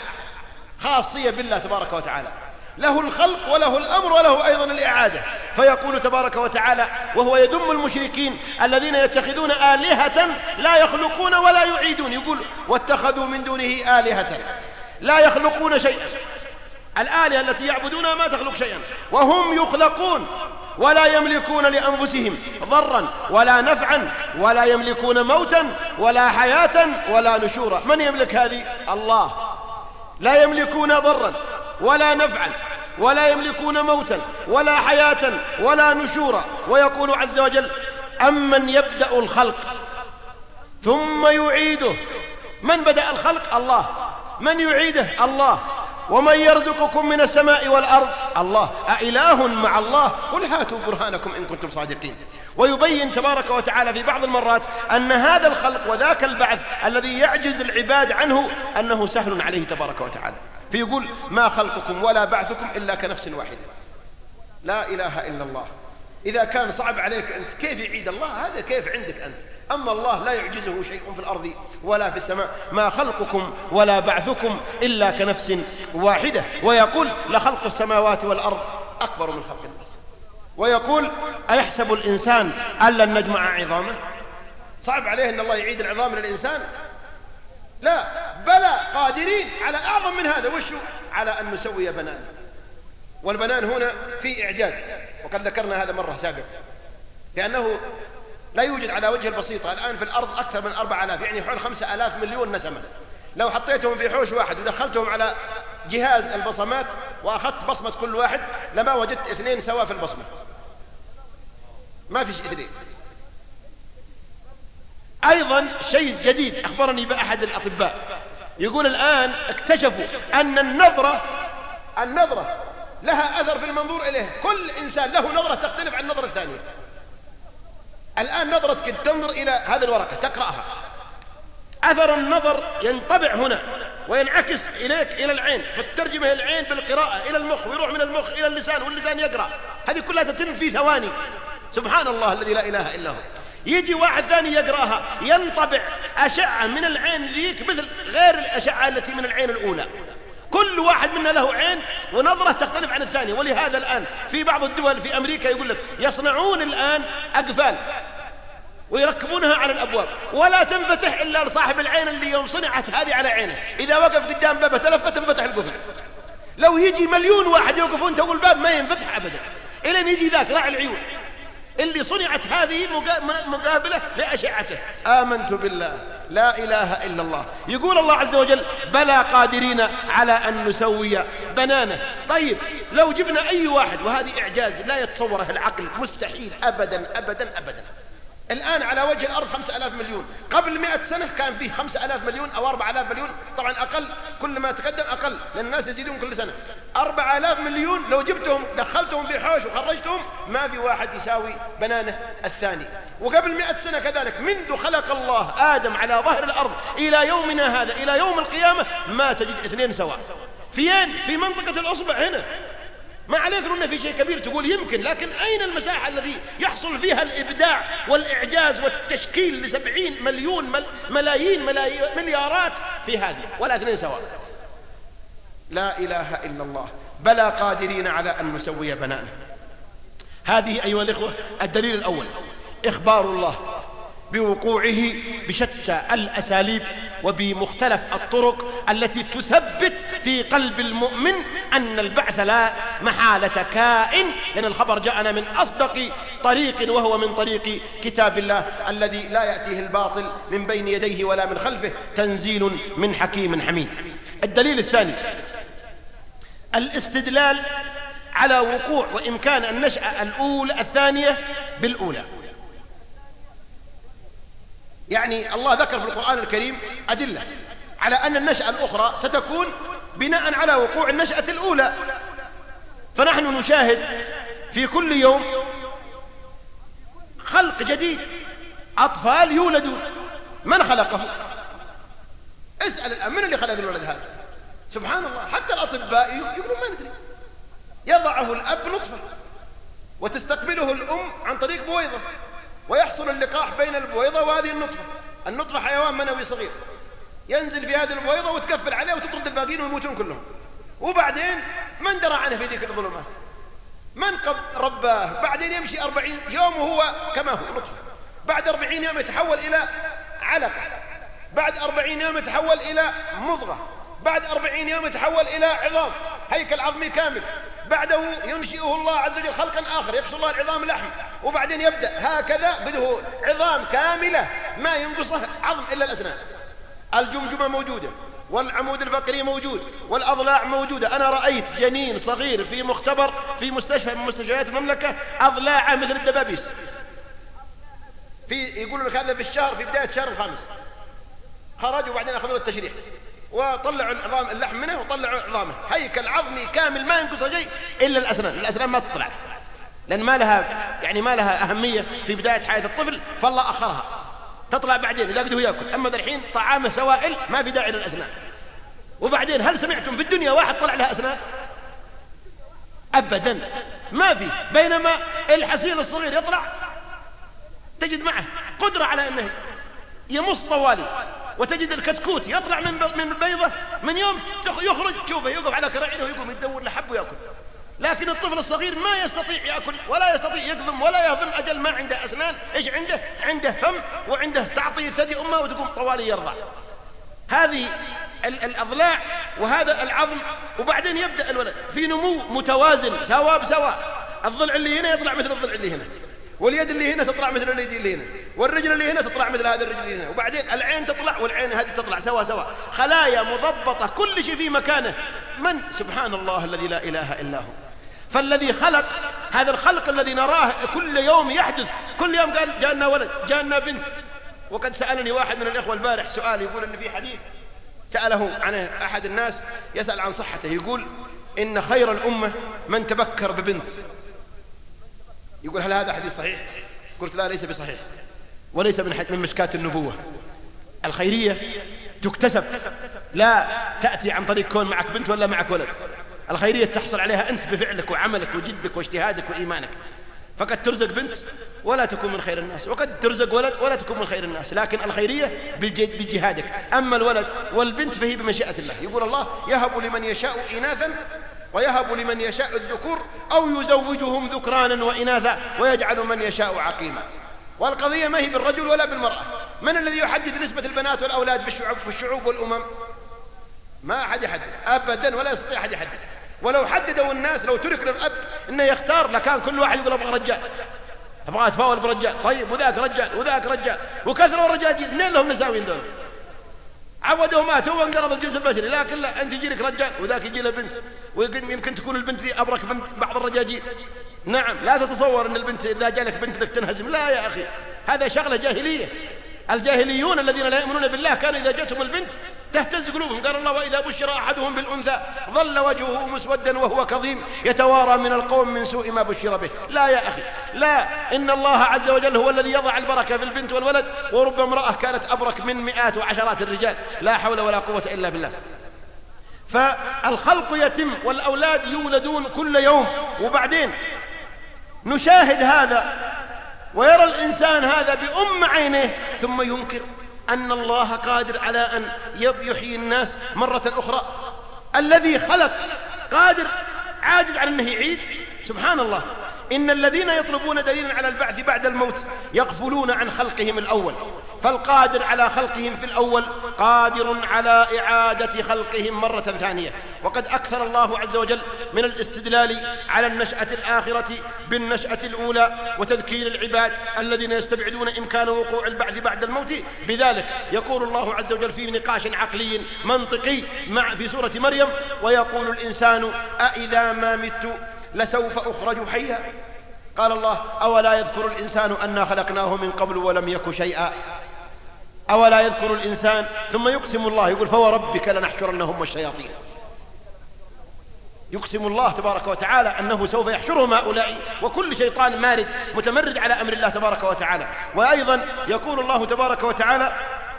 [SPEAKER 3] خاصية بالله تبارك وتعالى، له الخلق وله الأمر وله أيضا الإعادة. فيقول تبارك وتعالى وهو يذم المشركين الذين يتخذون آلهة لا يخلقون ولا يعيدون، يقول واتخذوا من دونه آلهة لا يخلقون شيئا. الآلهة التي يعبدونها ما تخلق شيئا، وهم يخلقون ولا يملكون لأنفسهم ضرا ولا نفعا ولا يملكون موتا ولا حياة ولا نشورا. من يملك هذه؟ الله. لا يملكون ضرا ولا نفعا ولا يملكون موتا ولا حياة ولا نشورا. ويقول عز وجل أمن يبدأ الخلق ثم يعيده. من بدأ الخلق؟ الله. من يعيده؟ الله. ومن يرزقكم من السماء والأرض؟ الله. أإله مع الله؟ قل هاتوا برهانكم إن كنتم صادقين. ويبين تبارك وتعالى في بعض المرات أن هذا الخلق وذاك البعث الذي يعجز العباد عنه أنه سهل عليه تبارك وتعالى، فيقول ما خلقكم ولا بعثكم إلا كنفس واحدة. لا إله إلا الله. إذا كان صعب عليك أنت كيف يعيد الله؟ هذا كيف عندك أنت؟ أما الله لا يعجزه شيء في الأرض ولا في السماء. ما خلقكم ولا بعثكم إلا كنفس واحدة. ويقول لخلق السماوات والأرض أكبر من خلق الناس. ويقول أيحسب الإنسان أن لن نجمع عظامه؟ صعب عليه أن الله يعيد العظام للإنسان؟ لا، بلى قادرين على أعظم من هذا. وشو؟ على أن نسوي بنان. والبنان هنا في إعجاز، وقد ذكرنا هذا مرة سابقة، لأنه لا يوجد على وجه البسيطة الآن في الأرض أكثر من 4000، يعني حول 5000 مليون نسمة. لو حطيتهم في حوش واحد ودخلتهم على جهاز البصمات وأخذت بصمة كل واحد لما وجدت 2 سوا في البصمة، ما فيش 2. أيضا شيء جديد أخبرني بأحد الأطباء، يقول الآن اكتشفوا أن النظرة لها أثر في المنظور إليه. كل إنسان له نظرة تختلف عن النظرة الثانية. الآن نظرتك تنظر إلى هذه الورقة تقرأها، أثر النظر ينطبع هنا وينعكس إليك إلى العين، فتترجمه العين بالقراءة إلى المخ، ويروح من المخ إلى اللسان، واللسان يقرأ. هذه كلها تتم في ثواني. سبحان الله الذي لا إله إلا هو. يجي واحد ثاني يقرأها، ينطبع أشعة من العين ذيك مثل غير الأشعة التي من العين الأولى. كل واحد منا له عين ونظرة تختلف عن الثانية. ولهذا الآن في بعض الدول في أمريكا يقول لك يصنعون الآن أقفال ويركبونها على الأبواب، ولا تنفتح إلا لصاحب العين اللي يوم صنعت هذه على عينه، إذا وقف قدام بابه تلفت تنفتح القفل. لو يجي 1,000,000 واحد يوقفون تو الباب ما ينفتح أبدا، إلين يجي ذاك راعي العيون اللي صنعت هذه مقابلة لأشعته. آمنت بالله، لا إله إلا الله. يقول الله عز وجل بلى قادرين على أن نسوي بنانه. طيب لو جبنا أي واحد، وهذه إعجاز لا يتصوره العقل، مستحيل أبدا أبدا أبدا. الآن على وجه الأرض 5000 مليون، قبل 100 سنة كان فيه 5000 مليون أو 4000 مليون، طبعا أقل، كل ما تقدم أقل لأن الناس يزيدون كل سنة. 4000 مليون لو جبتهم دخلتهم في حوش وخرجتهم ما في واحد يساوي بنانه الثاني. وقبل 100 سنة كذلك، منذ خلق الله آدم على ظهر الأرض إلى يومنا هذا إلى يوم القيامة ما تجد 2 سواء. في منطقة الأصبع هنا. ما عليك أنه في شيء كبير تقول يمكن، لكن أين المساحة الذي يحصل فيها الإبداع والإعجاز والتشكيل ل70 مليون ملايين مليارات في هذه، ولا 2 سواء. لا إله إلا الله. بلى قادرين على أن نسوي بنانه. هذه أيها الإخوة الدليل الأول، إخبار الله بوقوعه بشتى الأساليب وبمختلف الطرق التي تثبت في قلب المؤمن أن البعث لا محالة كائن، لأن الخبر جاءنا من أصدق طريق، وهو من طريق كتاب الله الذي لا يأتيه الباطل من بين يديه ولا من خلفه، تنزيل من حكيم حميد. الدليل الثاني الاستدلال على وقوع وإمكان النشأة الثانية بالأولى. يعني الله ذكر في القرآن الكريم أدلة على أن النشأة الأخرى ستكون بناء على وقوع النشأة الأولى. فنحن نشاهد في كل يوم خلق جديد، أطفال يولدون. من خلقه؟ اسأل الآن من اللي خلق الولد هذا؟ سبحان الله. حتى الأطباء يقولون ما ندري. يضعه الأب نطفة وتستقبله الأم عن طريق بويضة، ويحصل اللقاح بين البويضة وهذه النطفة. النطفة حيوان منوي صغير ينزل في هذه البويضة وتكفل عليه وتطرد الباقين ويموتون كلهم. وبعدين من درى عنه في ذيك الظلمات؟ من رباه؟ بعدين يمشي 40 يوم وهو كما هو نطفة، بعد 40 يوم يتحول إلى علقة، بعد 40 يوم يتحول إلى مضغة، بعد 40 يوم يتحول إلى عظام، هيكل عظمي كامل. بعده ينشئه الله عز وجل خلقا آخر، يكسر الله العظام لحم، وبعدين يبدأ هكذا بده عظام كاملة ما ينقصه عظم إلا الأسنان. الجمجمة موجودة، والعمود الفقري موجود، والأضلاع موجودة. أنا رأيت جنين صغير في مختبر في مستشفى من مستشفيات المملكة، أضلاعه مثل الدبابيس. يقولوا لك هذا في الشهر، في بداية الشهر الخامس خرج، وبعدين أخذوا التشريح وطلعوا العظام اللحم منه وطلعوا عظامه، هيكل عظمي كامل ما ينقص شيء إلا الأسنان. الأسنان ما تطلع لأن ما لها أهمية في بداية حياة الطفل، فالله أخرها تطلع بعدين إذا قده يأكل. أما الحين طعامه سوائل ما في داعي للأسنان. وبعدين هل سمعتم في الدنيا واحد طلع لها أسنان؟ أبدا ما في. بينما الحصيل الصغير يطلع تجد معه قدرة على أنه يمص طوالي، وتجد الكتكوت يطلع من البيضة من يوم يخرج تشوفه يوقف على كراعينه ويقوم يدور لحب ويأكل. لكن الطفل الصغير ما يستطيع يأكل ولا يستطيع يقضم ولا يهضم، أجل ما عنده أسنان. إيش عنده؟ عنده فم، وعنده تعطيه ثدي أمه وتقوم طوالي يرضع. هذه الأضلاع وهذا العظم، وبعدين يبدأ الولد في نمو متوازن سواء بسواء. الضلع اللي هنا يطلع مثل الضلع اللي هنا، واليد اللي هنا تطلع مثل اليد اللي هنا، والرجل اللي هنا تطلع مثل هذه الرجل اللي هنا، وبعدين العين تطلع والعين هذه تطلع سوا، خلايا مضبطة، كل شيء في مكانه. من؟ سبحان الله الذي لا إله إلا هو. فالذي خلق هذا الخلق الذي نراه كل يوم يحدث، كل يوم قال جاءنا ولد، جاءنا بنت. وقد سألني واحد من الإخوة البارح سؤال، يقول إن في حديث سأله عن أحد الناس يسأل عن صحته، يقول إن خير الأمة من تبكر ببنت. يقول هل هذا حديث صحيح؟ قلت لا، ليس بصحيح، وليس من مشكاة النبوة. الخيرية تكتسب، لا تأتي عن طريق كون معك بنت ولا معك ولد. الخيرية تحصل عليها أنت بفعلك وعملك وجدك واجتهادك وإيمانك. فقد ترزق بنت ولا تكون من خير الناس، وقد ترزق ولد ولا تكون من خير الناس، لكن الخيرية بجهادك. أما الولد والبنت فهي بمشيئة الله. يقول الله يهب لمن يشاء إناثا ويهب لمن يشاء الذكور أو يزوجهم ذكرانا وإناثا ويجعل من يشاء عقيما. والقضية ما هي بالرجل ولا بالمرأة. من الذي يحدد نسبة البنات والأولاد في الشعوب والأمم؟ ما أحد يحدد أبدا، ولا يستطيع أحد يحدد. ولو حددوا الناس، لو ترك للأب إنه يختار، لكان كل واحد يقول أبغى رجال، أبغى أتفاول برجال، طيب وذاك رجال وذاك رجال، وكثروا الرجاجيل. منين لهم نساوين دول؟ عودوا ماتوا وانقرض الجنس البشري. لكن لا، أنت يجي لك رجال وذاك يجي له بنت، ويمكن تكون البنت ذي أبرك من بعض الرجاجيل. نعم، لا تتصور أن البنت إذا جاء لك بنت لك تنهزم، لا يا أخي، هذا شغلة جاهلية. الجاهليون الذين لا يؤمنون بالله كانوا إذا جاءتهم البنت تهتز قلوبهم. قال الله وإذا بشر أحدهم بالأنثى ظل وجهه مسودا وهو كظيم يتوارى من القوم من سوء ما بشر به. لا يا أخي، لا، إن الله عز وجل هو الذي يضع البركة في البنت والولد، ورب امرأة كانت أبرك من مئات وعشرات الرجال. لا حول ولا قوة إلا بالله. فالخلق يتم والأولاد يولدون كل يوم، وبعدين نشاهد هذا ويرى الإنسان هذا بأم عينه، ثم ينكر أن الله قادر على أن يحيي الناس مرة أخرى. الذي خلق قادر، عاجز على أنه يعيد. سبحان الله. إن الذين يطلبون دليلا على البعث بعد الموت يغفلون عن خلقهم الأول، فالقادر على خلقهم في الأول قادر على إعادة خلقهم مرة ثانية. وقد أكثر الله عز وجل من الاستدلال على النشأة الآخرة بالنشأة الأولى، وتذكير العباد الذين يستبعدون إمكان وقوع البعث بعد الموت بذلك. يقول الله عز وجل في نقاش عقلي منطقي في سورة مريم: ويقول الإنسان أإذا ما مت لسوف أخرج حيا. قال الله: أولا يذكر الإنسان أنا خلقناه من قبل ولم يك شيئا. أولا يذكر الإنسان. ثم يقسم الله، يقول: فوربك لنحشرنهم والشياطين. يقسم الله تبارك وتعالى أنه سوف يحشرهم هؤلاء وكل شيطان مارد متمرد على أمر الله تبارك وتعالى. وأيضا يقول الله تبارك وتعالى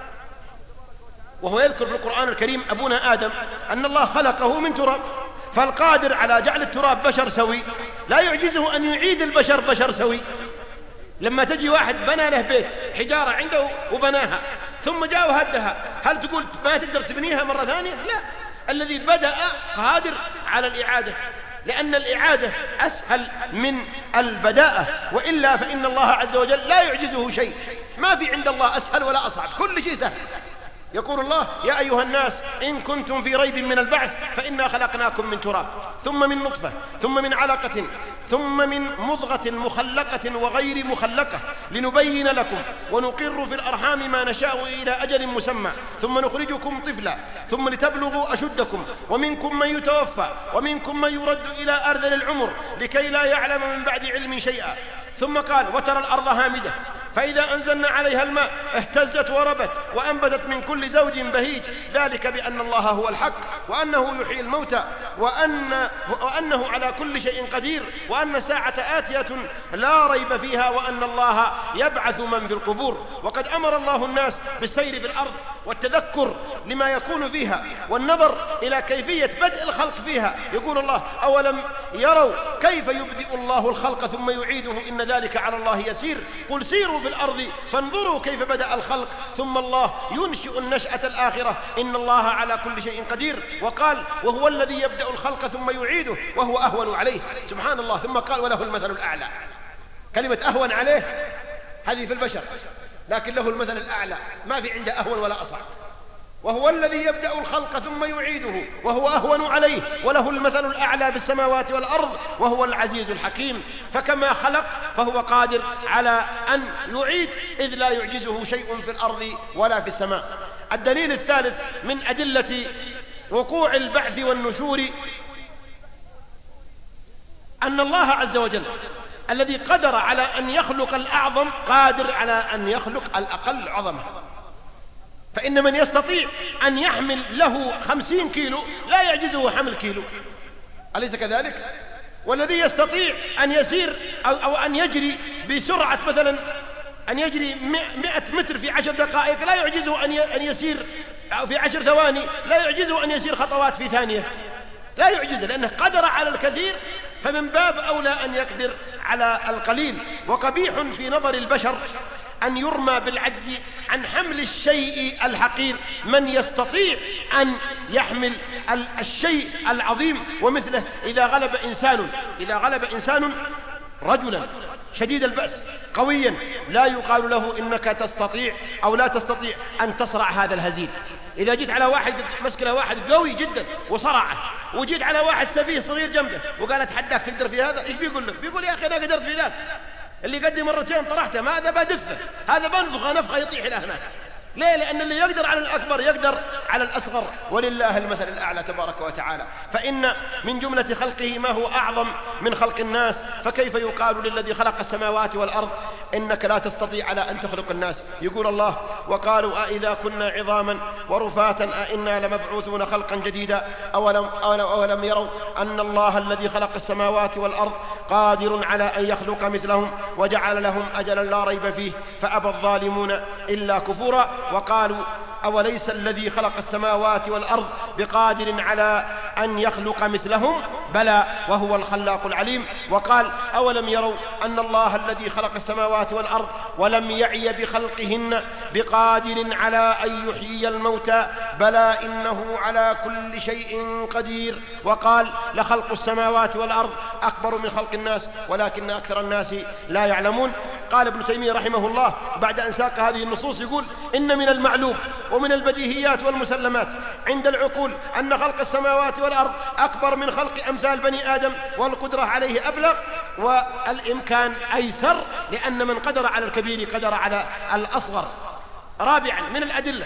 [SPEAKER 3] وهو يذكر في القرآن الكريم أبونا آدم أن الله خلقه من تراب، فالقادر على جعل التراب بشر سوي لا يعجزه أن يعيد البشر بشر سوي. لما تجي واحد بنى له بيت حجارة عنده وبناها ثم جاء وهدها، هل تقول ما تقدر تبنيها مرة ثانية؟ لا، الذي بدأ قادر على الإعادة، لأن الإعادة أسهل من البداءة، وإلا فإن الله عز وجل لا يعجزه شيء. ما في عند الله أسهل ولا أصعب، كل شيء سهل. يقول الله: يا أيها الناس إن كنتم في ريب من البعث فإنا خلقناكم من تراب ثم من نطفة ثم من علقة ثم من مضغة مخلقة وغير مخلقة لنبين لكم ونقر في الأرحام ما نشاء إلى أجل مسمى ثم نخرجكم طفلا ثم لتبلغوا أشدكم ومنكم من يتوفى ومنكم من يرد إلى أرذل العمر لكي لا يعلم من بعد علم شيئا. ثم قال: وترى الأرض هامدة فإذا أنزلنا عليها الماء اهتزت وربت وأنبتت من كل زوج بهيج ذلك بأن الله هو الحق وأنه يحيي الموتى وأنه على كل شيء قدير وأن الساعة آتية لا ريب فيها وأن الله يبعث من في القبور. وقد أمر الله الناس بالسير في الأرض والتذكر لما يكون فيها والنظر إلى كيفية بدء الخلق فيها. يقول الله: أولم يروا كيف يبدئ الله الخلق ثم يعيده إن ذلك على الله يسير. قل سيروا سيروا في الأرض فانظروا كيف بدأ الخلق ثم الله ينشئ النشأة الآخرة إن الله على كل شيء قدير. وقال وهو الذي يبدأ الخلق ثم يعيده وهو أهون عليه، سبحان الله. ثم قال وله المثل الأعلى. كلمة أهون عليه هذه في البشر، لكن له المثل الأعلى، ما في عنده أهون ولا أصعب. وهو الذي يبدأ الخلق ثم يعيده وهو أهون عليه وله المثل الأعلى في السماوات والأرض وهو العزيز الحكيم. فكما خلق فهو قادر على أن يعيد، إذ لا يعجزه شيء في الأرض ولا في السماء. الدليل الثالث من أدلة وقوع البعث والنشور أن الله عز وجل الذي قدر على أن يخلق الأعظم قادر على أن يخلق الأقل عظمة. فإن من يستطيع أن يحمل له 50 كيلو لا يعجزه حمل كيلو، أليس كذلك؟ والذي يستطيع أن يسير أو أن يجري بسرعة مثلا أن يجري 100 متر في 10 دقائق لا يعجزه أن يسير في 10 ثواني، لا يعجزه أن يسير خطوات في ثانية، لا يعجزه لأنه قدر على الكثير، فمن باب أولى أن يقدر على القليل. وقبيح في نظر البشر أن يرمى بالعجز عن حمل الشيء الحقير من يستطيع أن يحمل الشيء العظيم. ومثله إذا غلب إنسان رجلا شديد البأس قويا لا يقال له إنك تستطيع أو لا تستطيع أن تصرع هذا الهزيل. إذا جيت على واحد مسك له واحد قوي جدا وصرعه، وجيت على واحد سفيه صغير جنبه وقال اتحداك تقدر في هذا، ايش بيقول لك؟ بيقول يا أخي أنا قدرت في ذاك، اللي قدي مرتين طرحته، ما هذا بدفه، هذا بنفخه نفخه يطيح إلى هناك. ليه؟ لأن اللي يقدر على الأكبر يقدر على الأصغر، ولله المثل الأعلى تبارك وتعالى. فإن من جملة خلقه ما هو أعظم من خلق الناس، فكيف يقال للذي خلق السماوات والأرض إنك لا تستطيع على أن تخلق الناس؟ يقول الله وقالوا أئذا كنا عظاما ورفاتا أئنا لمبعوثون خلقا جديدا أولم يروا أن الله الذي خلق السماوات والأرض قادر على أن يخلق مثلهم وجعل لهم أجلا لا ريب فيه فأبى الظالمون إلا كفورا. وقالوا أوليس الذي خلق السماوات والأرض بقادر على أن يخلق مثلهم بلى وهو الخلاق العليم. وقال أولم يروا أن الله الذي خلق السماوات والأرض ولم يعي بخلقهن بقادر على أن يحيي الموتى بلى إنه على كل شيء قدير. وقال لخلق السماوات والأرض أكبر من خلق الناس ولكن أكثر الناس لا يعلمون. قال ابن تيمية رحمه الله بعد أن ساق هذه النصوص يقول إن من المعلوم ومن البديهيات والمسلمات عند العقول أن خلق السماوات والأرض أكبر من خلق أمثال بني آدم، والقدرة عليه أبلغ والإمكان أيسر، لأن من قدر على الكبير قدر على الأصغر. رابعا من الأدلة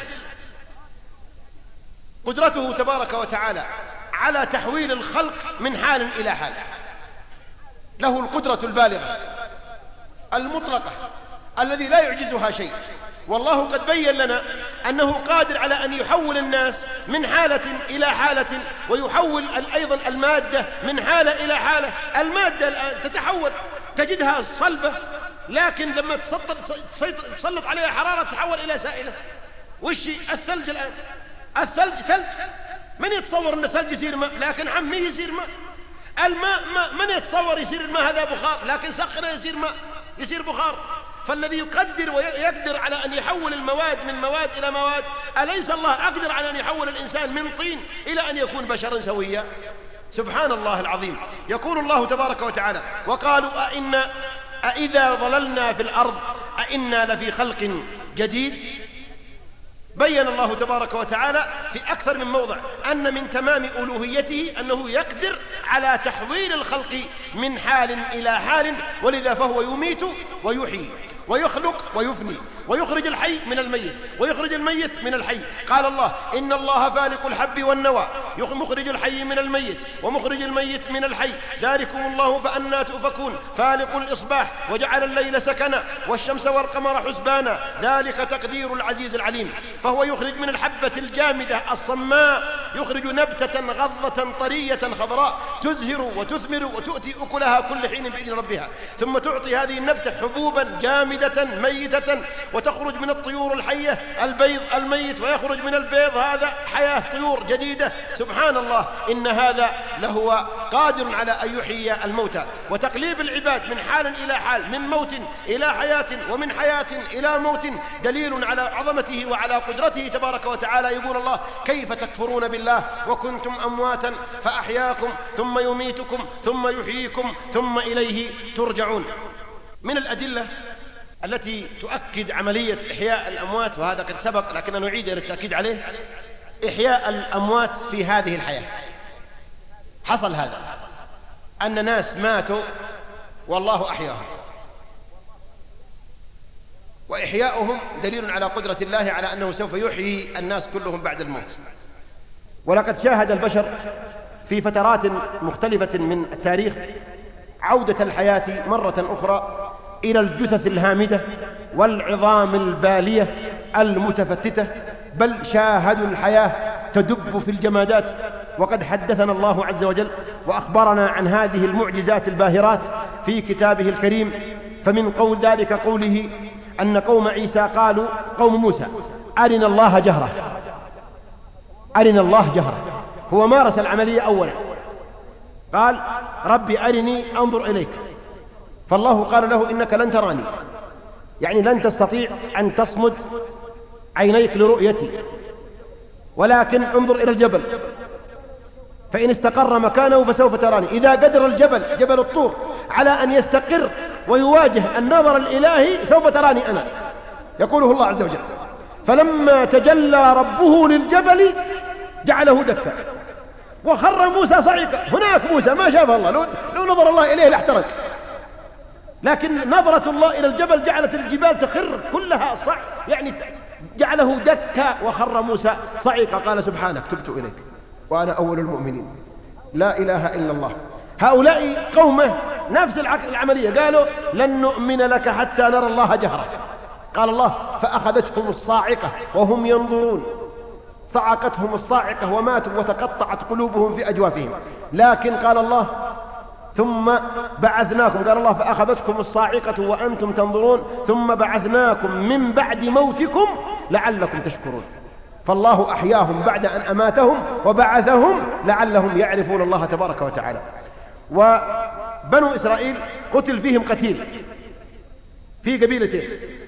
[SPEAKER 3] قدرته تبارك وتعالى على تحويل الخلق من حال إلى حال، له القدرة البالغة المطلقة الذي لا يعجزها شيء. والله قد بين لنا أنه قادر على أن يحول الناس من حالة إلى حالة، ويحول أيضا المادة من حالة إلى حالة. المادة الآن تتحول تجدها صلبة، لكن لما تسلط عليها حرارة تتحول إلى سائلة. وش الثلج الآن؟ الثلج ثلج، من يتصور أن الثلج يصير ماء؟ لكن عمي يصير ماء. الماء من يتصور يصير الماء هذا بخار؟ لكن سخنه يصير ماء، يصير بخار. فالذي يقدر ويقدر على أن يحول المواد من مواد إلى مواد، أليس الله أقدر على أن يحول الإنسان من طين إلى أن يكون بشرا سويا؟ سبحان الله العظيم. يقول الله تبارك وتعالى وقالوا أئذا ضللنا في الأرض أئنا لفي خلق جديد. بين الله تبارك وتعالى في أكثر من موضع أن من تمام ألوهيته أنه يقدر على تحويل الخلق من حال إلى حال، ولذا فهو يميت ويحيي ويخلق ويفني ويخرج الحي من الميت ويخرج الميت من الحي. قال الله إن الله فالق الحب والنوى مخرج الحي من الميت ومخرج الميت من الحي ذلكم الله فأنا تؤفكون فالق الإصباح وجعل الليل سكنا والشمس والقمر حسبانا ذلك تقدير العزيز العليم. فهو يخرج من الحبة الجامدة الصماء يخرج نبتة غضة طرية خضراء تزهر وتثمر وتؤتي أكلها كل حين بإذن ربها، ثم تعطي هذه النبتة حبوبا جامدة ميتة، وتخرج من الطيور الحية البيض الميت ويخرج من البيض هذا حياة طيور جديدة. سبحان الله، إن هذا لهو قادر على أن يحيي الموتى. وتقليب العباد من حال إلى حال، من موت إلى حياة، ومن حياة إلى موت، دليل على عظمته وعلى قدرته تبارك وتعالى. يقول الله: كيف تكفرون بالله وكنتم أمواتا فأحياكم ثم يميتكم ثم يحييكم ثم إليه ترجعون. من الأدلة التي تؤكد عملية إحياء الأموات، وهذا قد سبق لكن نعيد للتأكيد عليه، إحياء الأموات في هذه الحياة. حصل هذا أن ناس ماتوا والله أحياهم، وإحياؤهم دليل على قدرة الله على أنه سوف يحيي الناس كلهم بعد الموت. ولقد شاهد البشر في فترات مختلفة من التاريخ عودة الحياة مرة أخرى إلى الجثث الهامدة والعظام البالية المتفتتة، بل شاهدوا الحياة تدب في الجمادات. وقد حدثنا الله عز وجل وأخبرنا عن هذه المعجزات الباهرات في كتابه الكريم. فمن قول ذلك قوله أن قوم عيسى قالوا، قوم موسى: أرنا الله جهرة. أرنا الله جهرة. هو مارس العملية أولا، قال: ربي أرني أنظر إليك. فالله قال له: إنك لن تراني، يعني لن تستطيع أن تصمد عينيك لرؤيتي، ولكن انظر إلى الجبل فإن استقر مكانه فسوف تراني. إذا قدر الجبل، جبل الطور، على أن يستقر ويواجه النظر الإلهي سوف تراني أنا. يقوله الله عز وجل: فلما تجلى ربه للجبل جعله دكا وخر موسى صعقا. هناك موسى ما شاف الله، لو نظر الله إليه لاحترق، لكن نظرة الله إلى الجبل جعلت الجبال تخر كلها يعني جعله دكا وخر موسى صعقا. قال: سبحانك تبت إليك وأنا أول المؤمنين. لا إله إلا الله. هؤلاء قومه نفس العملية، قالوا: لن نؤمن لك حتى نرى الله جهرة. قال الله: فأخذتهم الصاعقة وهم ينظرون. صعقتهم الصاعقة وماتوا وتقطعت قلوبهم في أجوافهم. لكن قال الله: ثم بعثناكم. قال الله: فأخذتكم الصاعقة وأنتم تنظرون ثم بعثناكم من بعد موتكم لعلكم تشكرون. فالله أحياهم بعد أن أماتهم وبعثهم لعلهم يعرفون الله تبارك وتعالى. وبنو إسرائيل قتل فيهم قتيل في قبيلتين،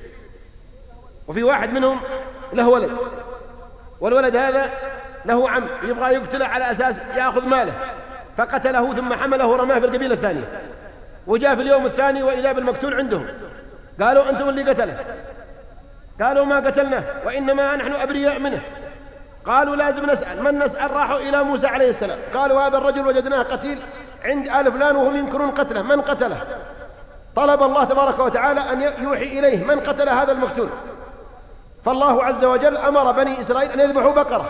[SPEAKER 3] وفي واحد منهم له ولد، والولد هذا له عم يبغى يقتله على أساس يأخذ ماله، فقتله ثم حمله ورماه في القبيلة الثانية. وجاء في اليوم الثاني وإذا بالمقتول عندهم. قالوا: أنتم اللي قتله. قالوا: ما قتلناه وإنما نحن أبرياء منه. قالوا: لازم نسأل. من نسأل؟ راحوا إلى موسى عليه السلام، قالوا: هذا الرجل وجدناه قتيل عند آل فلان وهم ينكرون قتله، من قتله؟ طلب الله تبارك وتعالى أن يوحي إليه من قتل هذا المقتول. فالله عز وجل أمر بني إسرائيل أن يذبحوا بقرة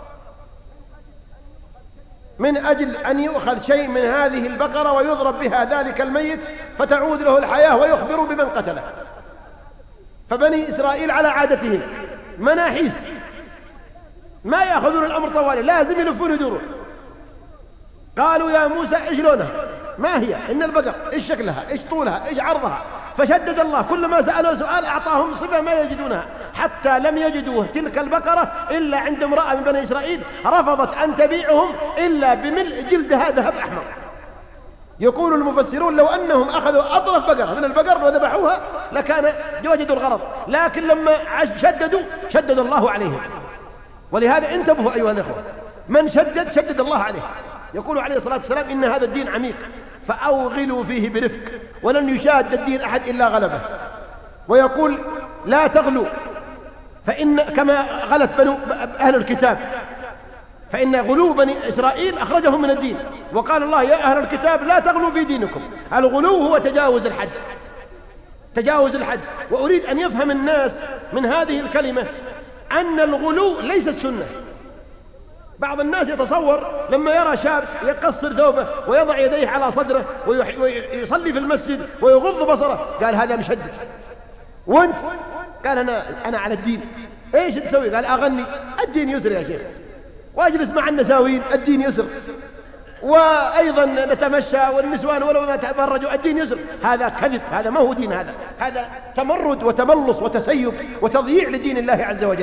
[SPEAKER 3] من أجل أن يؤخذ شيء من هذه البقرة ويضرب بها ذلك الميت فتعود له الحياة ويخبر بمن قتله. فبني إسرائيل على عادتهم مناحيس، ما يأخذون الأمر طوالي، لازم يلفون يدورون. قالوا: يا موسى إيش لونها؟ ما هي؟ إن البقر إيش شكلها؟ إيش طولها؟ إيش عرضها؟ فشدد الله، كل ما سألوا سؤال أعطاهم صفة ما يجدونها، حتى لم يجدوا تلك البقرة إلا عند امرأة من بني إسرائيل رفضت أن تبيعهم إلا بملء جلدها ذهب أحمر. يقول المفسرون: لو أنهم أخذوا أطرف بقرة من البقر وذبحوها لكان وجدوا الغرض، لكن لما شدد الله عليهم. ولهذا انتبهوا أيها الأخوة، من شدد الله عليه. يقول عليه الصلاة والسلام: إن هذا الدين عميق فأوغلوا فيه برفق، ولن يشاد الدين أحد إلا غلبه. ويقول: لا تغلوا، فإن كما غلت أهل الكتاب، فإن غلو بني إسرائيل أخرجهم من الدين. وقال الله: يا أهل الكتاب لا تغلوا في دينكم. الغلو هو تجاوز الحد، تجاوز الحد. وأريد أن يفهم الناس من هذه الكلمة أن الغلو ليس السنة. بعض الناس يتصور لما يرى شاب يقصر ثوبه ويضع يديه على صدره ويصلي في المسجد ويغض بصره، قال: هذا مشدد. وانت؟ قال: أنا على الدين. ايش تسوي؟ قال: أغني. الدين يسر يا شيخ. واجلس مع النساوين، الدين يسر. وأيضا نتمشى والنسوان ولو ما تبرجوا، الدين يسر. هذا كذب، هذا ما هو دين، هذا تمرد وتملص وتسيب وتضييع لدين الله عز وجل.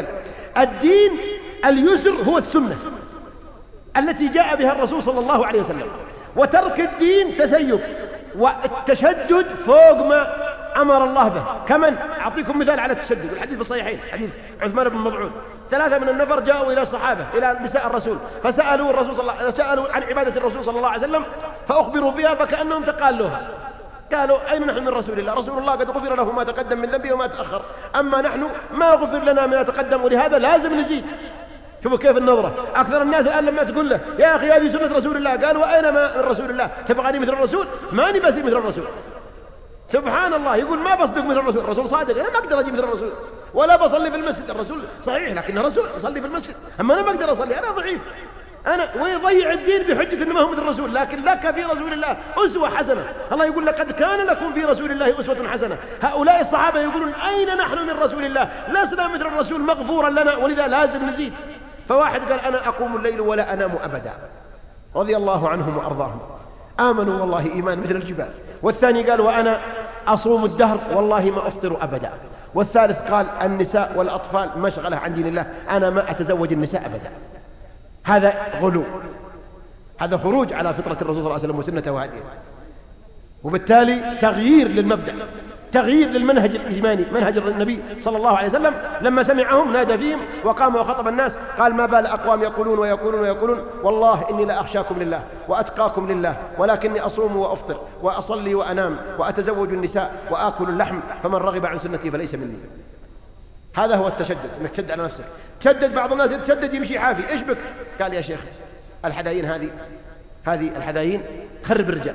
[SPEAKER 3] الدين اليسر هو السنة التي جاء بها الرسول صلى الله عليه وسلم. وترك الدين تسيب، والتشدد فوق ما أمر الله به. كمن أعطيكم مثال على التشدد، الحديث في الصحيحين حديث عثمان بن مظعون، 3 من النفر جاءوا إلى الصحابة إلى نساء الرسول فسألوا الرسول سألوا عن عبادة الرسول صلى الله عليه وسلم، فأخبروا بها فكأنهم تقالوها. قالوا أين نحن من رسول الله؟ رسول الله قد غفر له ما تقدم من ذنبه وما تأخر، أما نحن ما غفر لنا ما تقدم، ولهذا لازم نزيد. شوفوا كيف النظرة. أكثر الناس الآن لما تقول له يا أخي هذه سنة رسول الله، قال وأين ما من رسول الله؟ تبغاني مثل الرسول؟ ماني بسي مثل الرسول. سبحان الله، يقول ما بصدق مثل الرسول، الرسول صادق، أنا ما أقدر أجي مثل الرسول، ولا بصلي في المسجد، الرسول صحيح لكنه رسول يصلي في المسجد، أما أنا ما أقدر أصلي، أنا ضعيف، أنا ويضيع الدين بحجة أنه ما هو مثل الرسول. لكن لك في رسول الله أسوة حسنة. الله يقول لقد كان لكم في رسول الله أسوة حسنة. هؤلاء الصحابة يقولون أين نحن من رسول الله؟ لسنا مثل الرسول مغفورا لنا، ولذا لازم نزيد. فواحد قال أنا أقوم الليل ولا أنام أبدا، رضي الله عنهم وأرضاهم، آمنوا والله إيمان مثل الجبال. والثاني قال وأنا أصوم الدهر والله ما أفطر أبدا. والثالث قال النساء والأطفال مشغلة عن دين الله، أنا ما أتزوج النساء أبدا. هذا غلو، هذا خروج على فطرة الرسول صلى الله عليه وسلم وسنته وهديه، وبالتالي تغيير للمبدأ، تغيير للمنهج الإيماني، منهج النبي صلى الله عليه وسلم. لما سمعهم نادى فيهم وقام وخطب الناس، قال ما بال أقوام يقولون ويقولون ويقولون والله إني لا أخشاكم لله وأتقاكم لله، ولكني أصوم وأفطر وأصلي وأنام وأتزوج النساء وآكل اللحم، فمن رغب عن سنتي فليس مني. هذا هو التشدد، انك تشدد على نفسك. تشدد بعض الناس يتشدد يمشي حافي، ايش بك؟ قال يا شيخ الحدايين هذه الحدايين تخرب الرجال،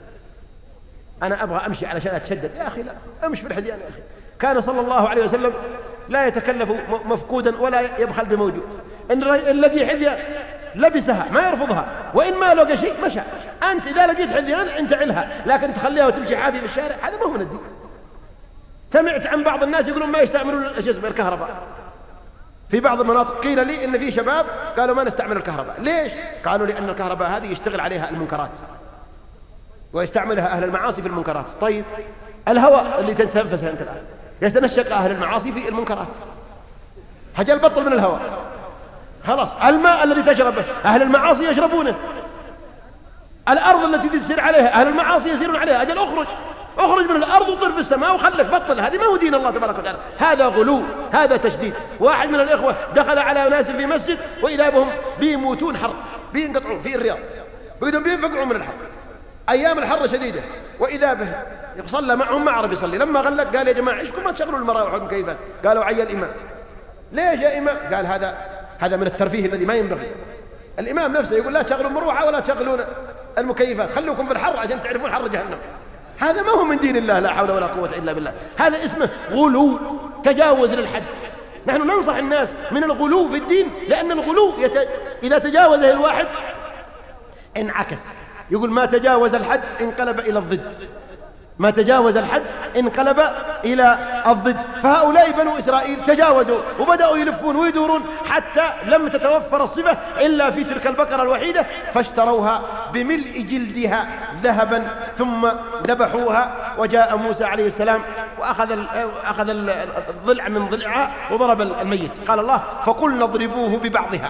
[SPEAKER 3] انا ابغى امشي علشان اتشدد. يا اخي لا، امشي في الحديان يا اخي. كان صلى الله عليه وسلم لا يتكلف مفقودا ولا يبخل بموجود. ان الذي حذية لبسها ما يرفضها، وان ما لقى شيء مشى. انت اذا لقيت حذيان انتعلها، لكن تخليها وتمشي حافي في الشارع هذا ما هو من الدين. سمعت عن بعض الناس يقولون ما يستعملون الكهرباء في بعض المناطق. قيل لي إن في شباب قالوا ما نستعمل الكهرباء. ليش؟ قالوا لأن الكهرباء هذه يشتغل عليها المنكرات ويستعملها أهل المعاصي في المنكرات. طيب الهواء اللي تنتنفسه أنت الآن يتنشق أهل المعاصي في المنكرات، حاجة البطل من الهواء خلاص. الماء الذي تشربه أهل المعاصي يشربونه، الأرض التي تسير عليها أهل المعاصي يسيرون عليها. أجل اخرج من الأرض وطر في السماء وخلك بطل، هذه ما هو دين الله تبارك وتعالى، هذا غلو، هذا تشديد. واحد من الإخوة دخل على ناس في مسجد وإذا بهم بيموتون حر، بينقطعون في الرياض، بينفقعون من الحر، أيام الحر شديدة، وإذا به صلى معهم ما عرف يصلي. لما غلق قال يا جماعة إيشكم ما تشغلوا المراوح والمكيفات؟ قالوا عيا الإمام. ليش يا إمام؟ قال هذا من الترفيه الذي ما ينبغي. الإمام نفسه يقول لا تشغلوا المروحة ولا تشغلون المكيفات، خلوكم في الحر عشان تعرفون حر جهنم. هذا ما هو من دين الله، لا حول ولا قوة إلا بالله. هذا اسمه غلو، تجاوز للحد. نحن ننصح الناس من الغلو في الدين، لأن الغلو إذا تجاوزه الواحد انعكس. يقول ما تجاوز الحد انقلب إلى الضد، ما تجاوز الحد انقلب إلى الضد. فهؤلاء بنو إسرائيل تجاوزوا وبدأوا يلفون ويدورون حتى لم تتوفر الصفة إلا في تلك البقرة الوحيدة، فاشتروها بملء جلدها ذهبا ثم ذبحوها. وجاء موسى عليه السلام وأخذ الضلع من ضلعها وضرب الميت. قال الله فقلنا اضربوه ببعضها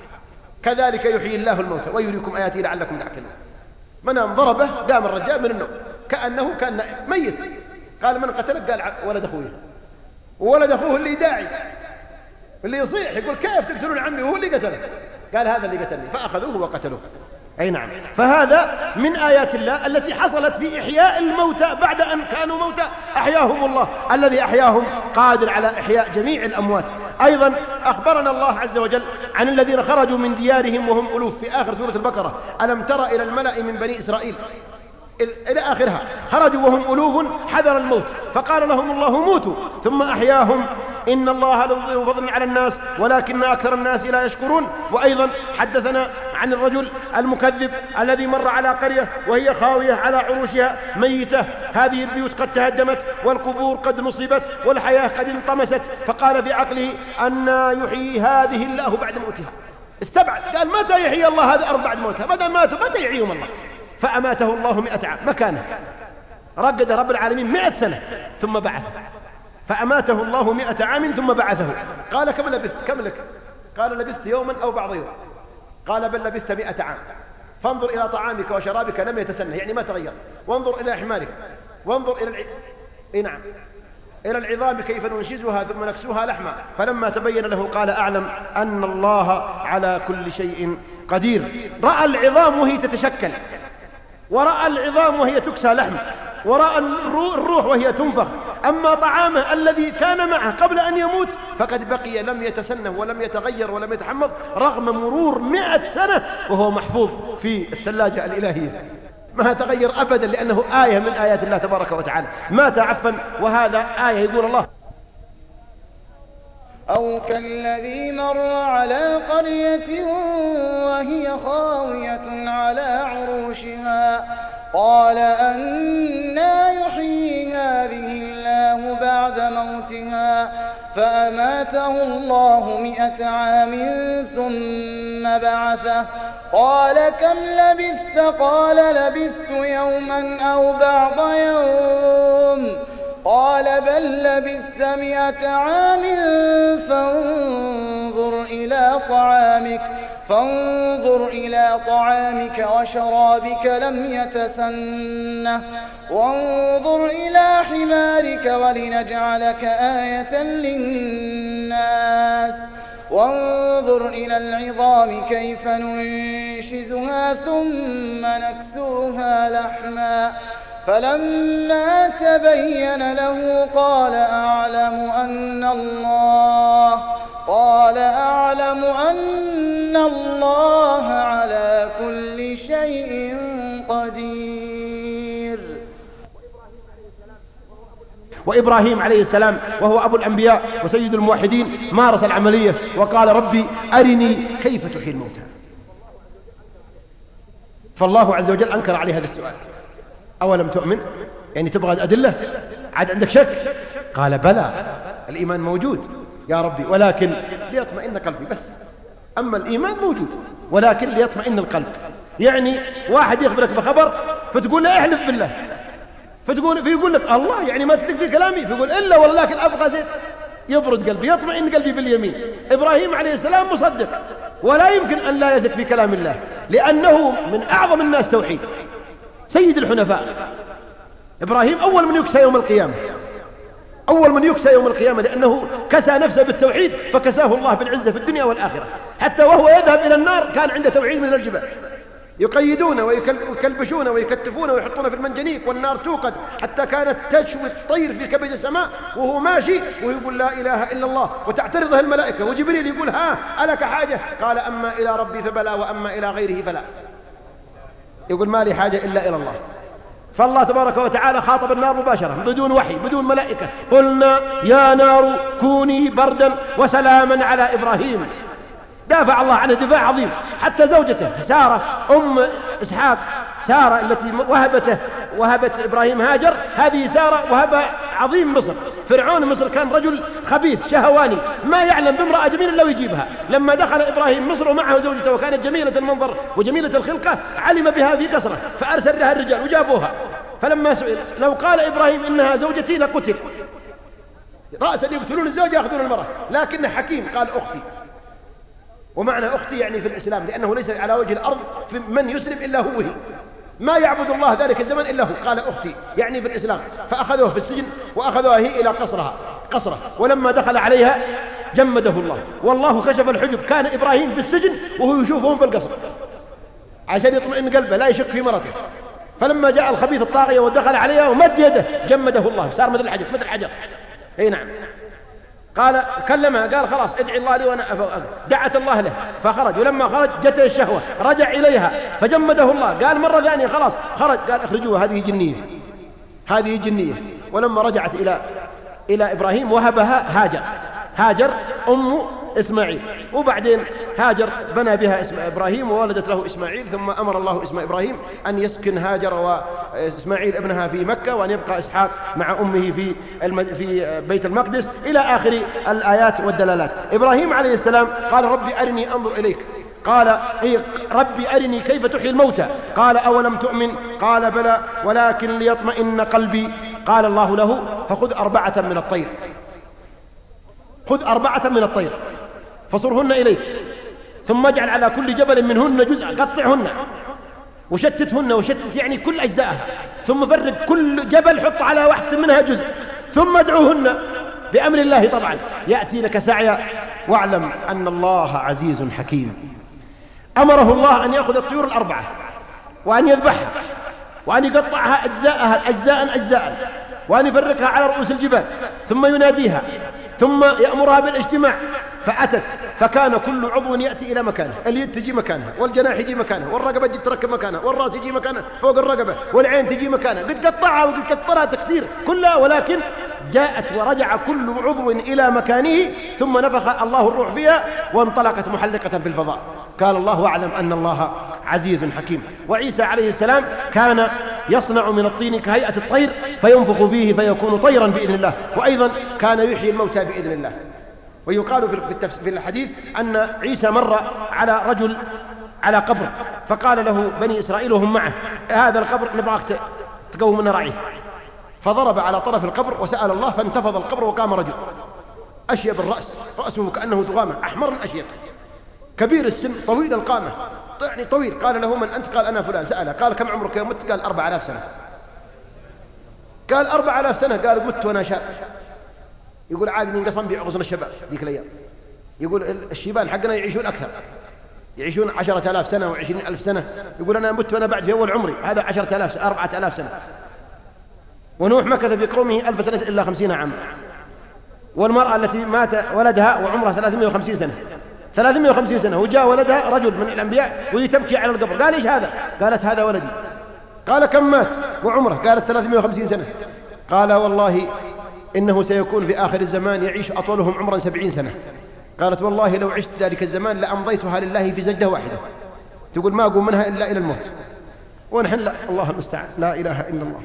[SPEAKER 3] كذلك يحيي الله الموتى ويريكم آياته لعلكم تعقلون. من ضربه قام الرجال من النوم كأنه كان ميت. قال من قتلك؟ قال ولد أخوه. وولد أخوه اللي داعي اللي يصيح يقول كيف تقتلون عمي وهو اللي قتله؟ قال هذا اللي قتلني، فأخذوه وقتلوه. أي نعم. فهذا من آيات الله التي حصلت في إحياء الموتى بعد أن كانوا موتى أحياهم الله، الذي أحياهم قادر على إحياء جميع الأموات. أيضا أخبرنا الله عز وجل عن الذين خرجوا من ديارهم وهم ألوف في آخر سورة البقرة. ألم تر إلى الملأ من بني إسرائيل إلى آخرها، خرجوا وهم ألوف حذر الموت فقال لهم الله موتوا ثم أحياهم إن الله لذو فضل على الناس ولكن أكثر الناس لا يشكرون. وأيضا حدثنا عن الرجل المكذب الذي مر على قرية وهي خاوية على عروشها ميتة، هذه البيوت قد تهدمت والقبور قد نصبت والحياة قد انطمست، فقال في عقله أن يحيي هذه الله بعد موتها. استبعد، قال متى يحيي الله هذه الأرض بعد موتها؟ متى ماتوا متى يحييهم الله؟ فأماته الله 100 عام مكانه، رقد رب العالمين 100 سنة ثم بعث، فأماته الله 100 عام ثم بعثه. قال كم لبثت؟ كم لك؟ قال لبثت يوما أو بعض يوم. قال بل لبثت 100 عام. فانظر إلى طعامك وشرابك لم يتسنه، يعني ما تغير. وانظر إلى حمارك، وانظر إلى العظام كيف ننشزها ثم نكسوها لحما. فلما تبين له قال أعلم أن الله على كل شيء قدير. رأى العظام وهي تتشكل، ورأى العظام وهي تكسى لحم، ورأى الروح وهي تنفخ. أما طعامه الذي كان معه قبل أن يموت فقد بقي لم يتسنه ولم يتغير ولم يتحمض رغم مرور 100 سنة وهو محفوظ في الثلاجة الإلهية، ما تغير أبدا، لأنه آية من آيات الله تبارك وتعالى، ما تعفن. وهذا آية يقول الله:
[SPEAKER 2] أو كالذي مر على قرية وهي خاوية على عروشها قال أنى يحيي هذه الله بعد موتها فأماته الله 100 عام ثم بعثه قال كم لبثت؟ قال لبثت يوما أو بعض يوم قال بل لبثت 100 عام فانظر إلى طعامك وشرابك لم يتسنه وانظر إلى حمارك ولنجعلك آية للناس وانظر إلى العظام كيف ننشزها ثم نكسوها لحما فلما تبين له قال أعلم أن الله على كل شيء قدير.
[SPEAKER 3] وإبراهيم عليه السلام وهو أبو الأنبياء وسيد الموحدين مارس العملية وقال ربي أرني كيف تحيي الموتى. فالله عز وجل أنكر عليه هذا السؤال: أولم تؤمن؟ يعني تبغى أدلة؟ عاد عندك شك؟ قال بلى، الإيمان موجود يا ربي ولكن ليطمئن قلبي بس. أما الإيمان موجود ولكن ليطمئن القلب. يعني واحد يخبرك بخبر فتقول له احلف بالله، فيقول لك الله يعني ما تثق في كلامي، فيقول إلا ولكن أبغى زيت يبرد قلبي يطمئن قلبي باليمين. إبراهيم عليه السلام مصدق ولا يمكن أن لا يثق في كلام الله لأنه من أعظم الناس توحيد، سيد الحنفاء. إبراهيم أول من يكسى يوم القيامة، أول من يكسى يوم القيامة، لأنه كسى نفسه بالتوحيد فكساه الله بالعزة في الدنيا والآخرة. حتى وهو يذهب إلى النار كان عنده توحيد من الجبال، يقيدون ويكلبشون ويكتفون ويحطون في المنجنيق والنار توقد حتى كانت تشوي الطير في كبد السماء وهو ماشي ويقول لا إله إلا الله، وتعترضه الملائكة وجبريل يقول ها ألك حاجة؟ قال أما إلى ربي فبلى وأما إلى غيره فلا. يقول ما لي حاجة إلا إلى الله. فالله تبارك وتعالى خاطب النار مباشرة بدون وحي بدون ملائكة: قلنا يا نار كوني بردا وسلاما على إبراهيم. دافع الله عنه دفاع عظيم. حتى زوجته سارة أم إسحاق، سارة التي وهبت إبراهيم هاجر، هذه سارة وهبة عظيم مصر. فرعون مصر كان رجل خبيث شهواني ما يعلم بامرأة جميلة لو يجيبها. لما دخل إبراهيم مصر ومعه زوجته وكانت جميلة المنظر وجميلة الخلقة علم بها في قصره فأرسل لها الرجال وجابوها. فلما سئل لو قال إبراهيم إنها زوجتي لقتل، رأسا يقتلون الزوجة يأخذون المرأة، لكنه حكيم قال أختي. ومعنى أختي يعني في الإسلام، لأنه ليس على وجه الأرض من يسلم إلا هو، ما يعبد الله ذلك الزمن إلا هو. قال أختي يعني في الإسلام. فأخذوه في السجن وأخذوها هي إلى قصره، ولما دخل عليها جمده الله، والله كشف الحجب. كان إبراهيم في السجن وهو يشوفهم في القصر عشان يطمئن قلبه لا يشك في مرته. فلما جاء الخبيث الطاغية ودخل عليها ومد يده جمده الله، صار مثل الحجر. اي نعم. قال كلمها قال خلاص ادعي الله لي وانا دعت الله له فخرج. ولما خرج جته الشهوة رجع إليها فجمده الله. قال مرة ثانية خلاص خرج، قال اخرجوها هذه جنية. ولما رجعت إلى إبراهيم وهبها هاجر أم إسماعيل. وبعدين هاجر بنى بها اسم إبراهيم وولدت له إسماعيل. ثم أمر الله اسم إبراهيم أن يسكن هاجر وإسماعيل ابنها في مكة، وأن يبقى إسحاق مع أمه في بيت المقدس إلى آخر الآيات والدلالات. إبراهيم عليه السلام قال ربي أرني أنظر إليك. قال ربي أرني كيف تحيي الموتى. قال أولم تؤمن؟ قال بلى ولكن ليطمئن قلبي. قال الله له فخذ 4 من الطير، خذ 4 من الطير فصرهن إليك، ثم اجعل على كل جبل منهن جزء، قطعهن وشتتهن وشتت يعني كل أجزائها، ثم فرق كل جبل حط على واحدة منها جزء، ثم ادعوهن بأمر الله طبعا يأتي لك سعيا. واعلم أن الله عزيز حكيم. أمره الله أن يأخذ الطيور الأربعة وأن يذبحها وأن يقطعها أجزاء وأن يفرقها على رؤوس الجبال، ثم يناديها، ثم يأمرها بالاجتماع. فأتت، فكان كل عضو يأتي إلى مكانه، اليد تجي مكانها، والجناح يجي مكانه، والرقبة تجي تركب مكانها، والرأس يجي مكانه فوق الرقبة، والعين تجي مكانها. قد قطعها وقد قطرها تكسير كلها، ولكن جاءت ورجع كل عضو إلى مكانه، ثم نفخ الله الروح فيها وانطلقت محلقة في الفضاء. قال الله: واعلم أن الله عزيز حكيم. وعيسى عليه السلام كان يصنع من الطين كهيئة الطير فينفخ فيه فيكون طيرا بإذن الله، وأيضا كان يحيي الموتى بإذن الله. ويقال في الحديث أن عيسى مر على رجل على قبر، فقال له بني إسرائيل وهم معه: هذا القبر نبغاك تقوم من رعيه. فضرب على طرف القبر وسأل الله، فانتفض القبر وقام رجل أشيب الرأس، رأسه كأنه تغامة، أحمر أشيب، كبير السن، طويل القامة، يعني طويل. قال له: من أنت؟ قال: أنا فلان. سأله: قال: كم عمرك يوم مت؟ قال: 4000 سنة. قال: 4000 سنة. قال: مت وأنا شاب. يقول: عاد ينقصن بعغصن الشباب ذيك الأيام. يقول: الشيبان حقنا يعيشون أكثر، يعيشون 10,000 سنة و20,000 سنة. يقول: أنا مت وأنا بعد في أول عمري، هذا 10,000 4,000 سنة. ونوح مكث في قومه 1000 سنة إلا 50 عاما. والمرأة التي مات ولدها وعمرها 350 سنة، 350 سنة، وجاء ولدها رجل من الأنبياء وهي تبكي على القبر. قال: إيش هذا؟ قالت: هذا ولدي. قال: كم مات وعمره؟ قالت: 350 سنة. قال: والله إنه سيكون في آخر الزمان يعيش أطولهم عمرا 70 سنة. قالت: والله لو عشت ذلك الزمان لأمضيتها لله في سجدة واحدة. تقول: ما أقوم منها إلا إلى الموت. ونحن لا، الله المستعان، لا إله إلا الله.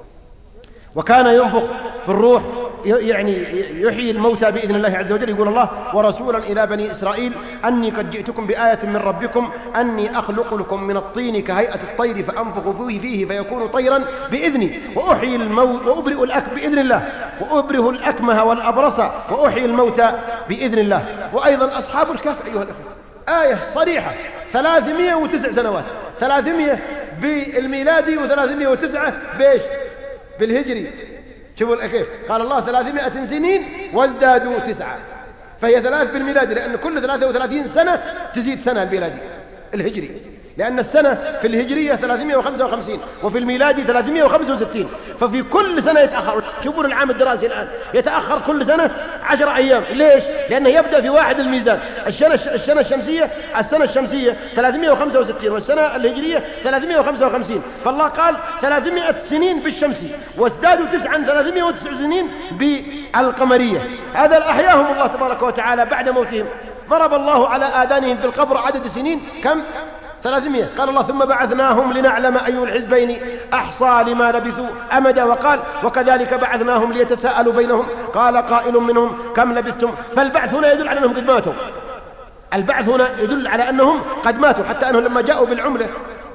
[SPEAKER 3] وكان ينفخ في الروح، يعني يحيي الموتى بإذن الله عز وجل. يقول الله: ورسولا إلى بني إسرائيل أني قد جئتكم بآية من ربكم أني أخلق لكم من الطين كهيئة الطير فأنفخ فيه فيكون طيرا بإذني وأحيي الموت وأبرئ الأكمه بإذن الله وأبره الأكمه والأبرص وأحيي الموتى بإذن الله. وأيضا أصحاب الكهف أيها الأخوة، آية صريحة، 309 سنوات، 300 بالميلادي و309 بإيش؟ بالهجري. شوفوا كيف قال الله: 300 سنين وازدادوا 9، فهي 3 بالميلادي، لأن كل 33 سنة تزيد سنة الميلادي الهجري، لأن السنة في الهجرية 355 وفي الميلادي 365، ففي كل سنة يتأخر. شوفوا العام الدراسي الآن يتأخر كل سنة 10 أيام. ليش؟ لأنه يبدأ في 1 الميزان. السنة الشمسية 365 والسنة الهجرية 355، فالله قال 300 سنين بالشمسي وازدادوا 309 سنين بالقمرية. هذا أحياهم الله تبارك وتعالى بعد موتهم. ضرب الله على آذانهم في القبر عدد سنين كم؟ 300. قال الله: ثم بعثناهم لنعلم أي الحزبين أحصى لما لبثوا أمدا. وقال: وكذلك بعثناهم ليتساءلوا بينهم قال قائل منهم كم لبثتم. فالبعث هنا يدل على أنهم قد ماتوا، البعث هنا يدل على أنهم قد ماتوا، حتى أنهم لما جاءوا بالعملة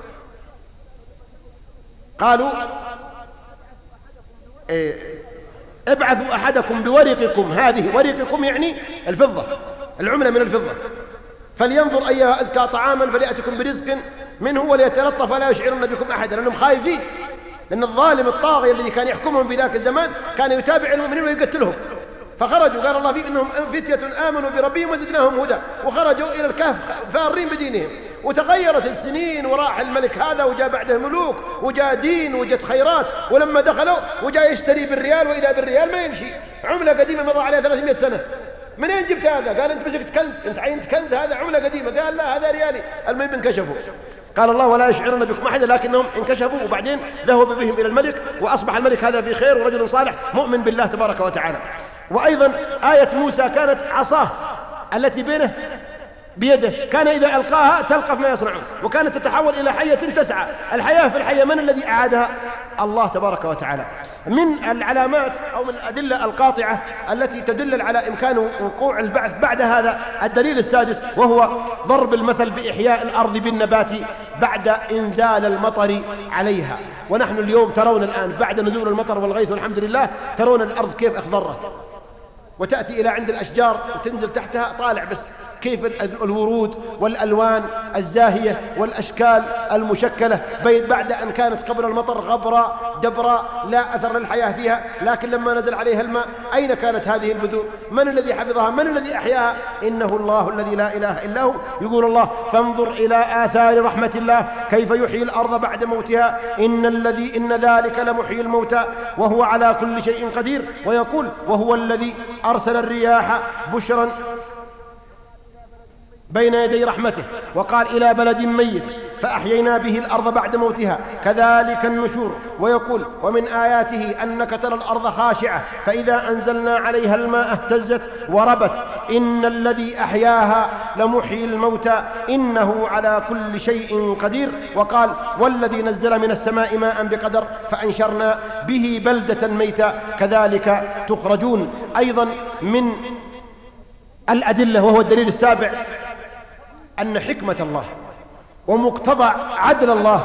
[SPEAKER 3] قالوا: ابعثوا أحدكم بورقكم هذه، ورقكم يعني الفضة، العملة من الفضة، فلينظر أيها أزكى طعاما فليأتكم برزق منه وليتلطف ولا يشعرن بكم أحدا. لأنهم خايفين، لأن الظالم الطاغي الذي كان يحكمهم في ذاك الزمان كان يتابع المؤمنين ويقتلهم. فخرجوا، قال الله فيه: إنهم فتية آمنوا بربهم وزدناهم هدى. وخرجوا إلى الكهف فارين بدينهم. وتغيرت السنين وراح الملك هذا وجاء بعده ملوك وجاء دين وجت خيرات. ولما دخلوا وجاء يشتري بالريال، وإذا بالريال ما يمشي، عملة قديمة مضى عليها 300 سنة. منين جبت هذا؟ قال: أنت مسكت كنز، أنت عينت كنز، هذا عملة قديمة. قال: لا، هذا ريالي. المهم انكشفوا. قال الله: ولا يشعرن بكم أحدا، لكنهم انكشفوا. وبعدين ذهبوا بهم إلى الملك، وأصبح الملك هذا في خير ورجل صالح مؤمن بالله تبارك وتعالى. وأيضا آية موسى كانت عصاه التي بيده، كان إذا ألقاها تلقف ما يصنعون، وكانت تتحول إلى حية تسعى. الحياة في الحية من الذي أعادها؟ الله تبارك وتعالى. من العلامات أو من الأدلة القاطعة التي تدل على إمكان وقوع البعث بعد هذا الدليل السادس، وهو ضرب المثل بإحياء الأرض بالنبات بعد إنزال المطر عليها. ونحن اليوم ترون الآن بعد نزول المطر والغيث والحمد لله، ترون الأرض كيف أخضرت، وتأتي إلى عند الأشجار وتنزل تحتها طالع بس كيف الورود والألوان الزاهية والأشكال المشكلة بعد أن كانت قبل المطر غبراء دبراء لا أثر للحياة فيها، لكن لما نزل عليها الماء أين كانت هذه البذور؟ من الذي حفظها؟ من الذي أحياها؟ إنه الله الذي لا إله إلا هو. يقول الله: فانظر إلى آثار رحمة الله كيف يحيي الأرض بعد موتها إن ذلك لمحيي الموتى وهو على كل شيء قدير. ويقول: وهو الذي أرسل الرياح بشرا بين يدي رحمته، وقال: إلى بلد ميت فأحيينا به الأرض بعد موتها كذلك النشور. ويقول: ومن آياته أنك ترى الأرض خاشعة فإذا أنزلنا عليها الماء اهتزت وربت إن الذي أحياها لمحيي الموتى إنه على كل شيء قدير. وقال: والذي نزل من السماء ماء بقدر فأنشرنا به بلدة ميتا كذلك تخرجون. أيضا من الأدلة وهو الدليل السابع أن حكمة الله ومقتضى عدل الله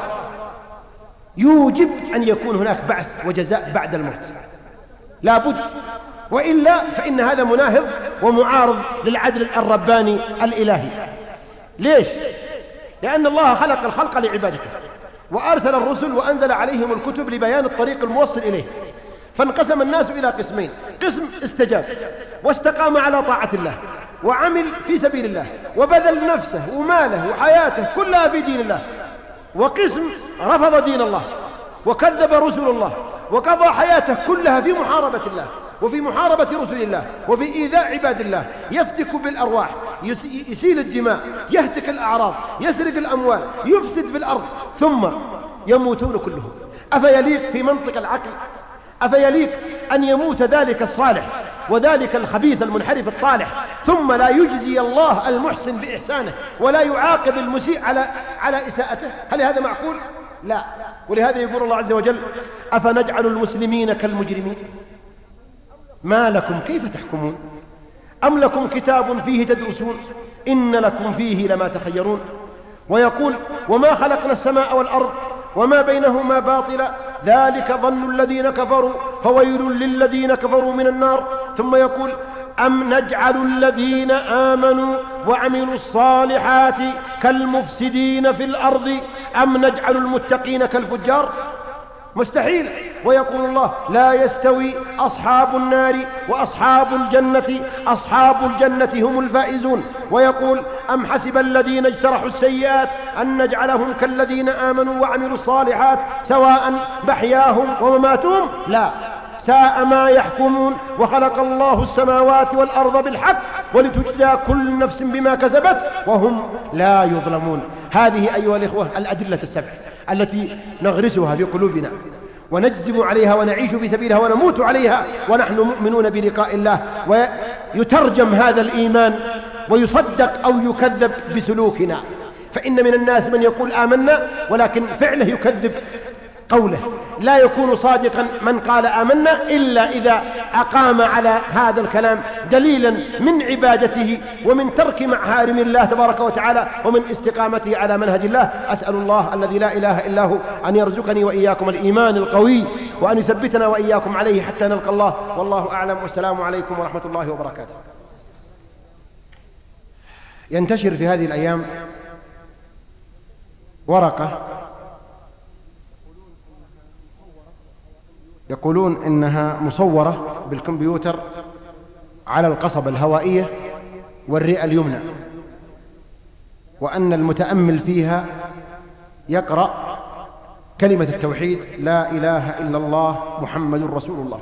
[SPEAKER 3] يوجب أن يكون هناك بعث وجزاء بعد الموت، لا بد، وإلا فإن هذا مناهض ومعارض للعدل الرباني الإلهي. ليش؟ لأن الله خلق الخلق لعبادته وأرسل الرسل وأنزل عليهم الكتب لبيان الطريق الموصل إليه، فانقسم الناس إلى قسمين: قسم استجاب واستقام على طاعة الله وعمل في سبيل الله وبذل نفسه وماله وحياته كلها في دين الله، وقسم رفض دين الله وكذب رسل الله وقضى حياته كلها في محاربة الله وفي محاربة رسل الله وفي إيذاء عباد الله، يفتك بالأرواح، يسيل الدماء، يهتك الأعراض، يسرق الأموال، يفسد في الأرض، ثم يموتون كلهم. أفيليق في منطق العقل؟ أفيليق أن يموت ذلك الصالح وذلك الخبيث المنحرف الطالح ثم لا يجزي الله المحسن بإحسانه ولا يعاقب المسيء على إساءته؟ هل هذا معقول؟ لا. ولهذا يقول الله عز وجل: أفنجعل المسلمين كالمجرمين ما لكم كيف تحكمون أم لكم كتاب فيه تدرسون إن لكم فيه لما تخيرون. ويقول: وما خلقنا السماء والأرض وما بينهما باطلا ذلك ظن الذين كفروا فويل للذين كفروا من النار. ثم يقول: أم نجعل الذين آمنوا وعملوا الصالحات كالمفسدين في الأرض أم نجعل المتقين كالفجار؟ مستحيل. ويقول الله: لا يستوي أصحاب النار وأصحاب الجنة أصحاب الجنة هم الفائزون. ويقول: أم حسب الذين اجترحوا السيئات أن نجعلهم كالذين آمنوا وعملوا الصالحات سواء محياهم ومماتهم لا ساء ما يحكمون. وخلق الله السماوات والأرض بالحق ولتجزى كل نفس بما كسبت وهم لا يظلمون. هذه أيها الإخوة الأدلة السبع التي نغرسها في قلوبنا ونجزم عليها ونعيش في سبيلها ونموت عليها ونحن مؤمنون بلقاء الله. ويترجم هذا الإيمان ويصدق أو يكذب بسلوكنا، فإن من الناس من يقول آمنا ولكن فعله يكذب قوله. لا يكون صادقا من قال آمنا إلا إذا أقام على هذا الكلام دليلا من عبادته ومن ترك محارم الله تبارك وتعالى ومن استقامته على منهج الله. أسأل الله الذي لا إله إلا هو أن يرزقني وإياكم الإيمان القوي وأن يثبتنا وإياكم عليه حتى نلقى الله، والله أعلم، والسلام عليكم ورحمة الله وبركاته. ينتشر في هذه الأيام ورقة يقولون إنها مصورة بالكمبيوتر على القصبة الهوائية والرئة اليمنى، وأن المتأمل فيها يقرأ كلمة التوحيد: لا إله إلا الله محمد رسول الله.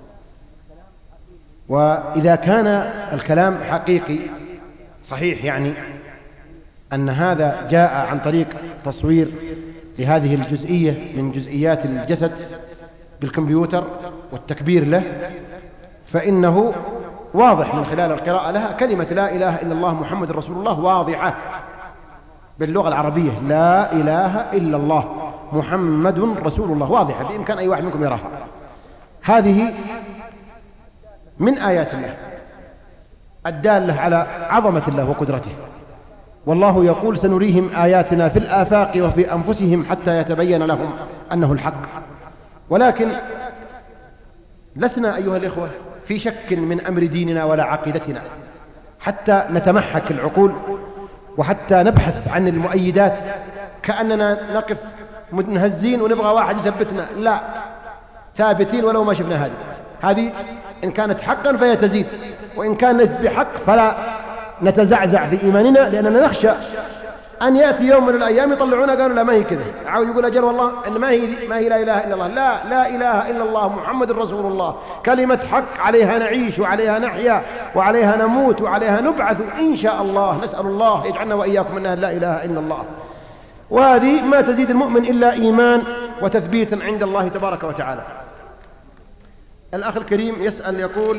[SPEAKER 3] وإذا كان الكلام حقيقي صحيح، يعني أن هذا جاء عن طريق تصوير لهذه الجزئية من جزئيات الجسد بالكمبيوتر والتكبير له، فإنه واضح من خلال القراءة لها كلمة لا إله إلا الله محمد رسول الله واضحة باللغة العربية: لا إله إلا الله محمد رسول الله، واضحة بإمكان أي واحد منكم يراها. هذه من آيات الله الدالة على عظمة الله وقدرته. والله يقول: سنريهم آياتنا في الآفاق وفي أنفسهم حتى يتبين لهم أنه الحق. ولكن لسنا أيها الإخوة في شك من أمر ديننا ولا عقيدتنا. حتى نتمحك العقول وحتى نبحث عن المؤيدات كأننا نقف منهزين ونبغى واحد يثبتنا. لا، ثابتين ولو ما شفنا هذه إن كانت حقا فهي تزيد، وإن كان ليست بحق فلا نتزعزع في إيماننا، لأننا نخشى أن يأتي يوم من الأيام يطلعونا قالوا لا ما هي كذا، عاود يقول أجل والله إن ما هي لا إله إلا الله. لا إله إلا الله محمد رسول الله، كلمة حق عليها نعيش وعليها نحيا وعليها نموت وعليها نبعث إن شاء الله. نسأل الله يجعلنا وإياكم أنها لا إله إلا الله. وهذه ما تزيد المؤمن إلا إيمان وتثبيتا عند الله تبارك وتعالى. الأخ الكريم يسأل يقول: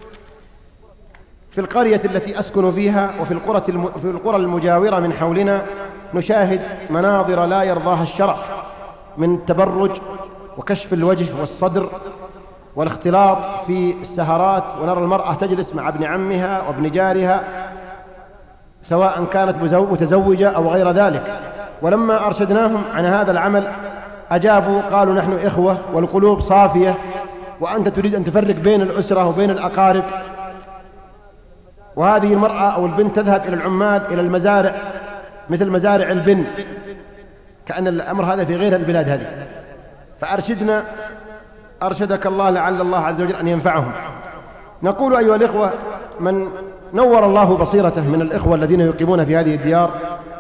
[SPEAKER 3] في القرية التي أسكن فيها وفي القرى المجاورة من حولنا نشاهد مناظر لا يرضاها الشرع من التبرج وكشف الوجه والصدر والاختلاط في السهرات، ونرى المرأة تجلس مع ابن عمها وابن جارها سواء كانت متزوجة أو غير ذلك. ولما أرشدناهم عن هذا العمل أجابوا قالوا: نحن إخوة والقلوب صافية، وأنت تريد أن تفرق بين الأسرة وبين الأقارب. وهذه المرأة أو البنت تذهب إلى العمال إلى المزارع مثل مزارع البن، كأن الأمر هذا في غير البلاد هذه. فأرشدنا أرشدك الله لعل الله عز وجل أن ينفعهم. نقول أيها الإخوة: من نور الله بصيرته من الإخوة الذين يقيمون في هذه الديار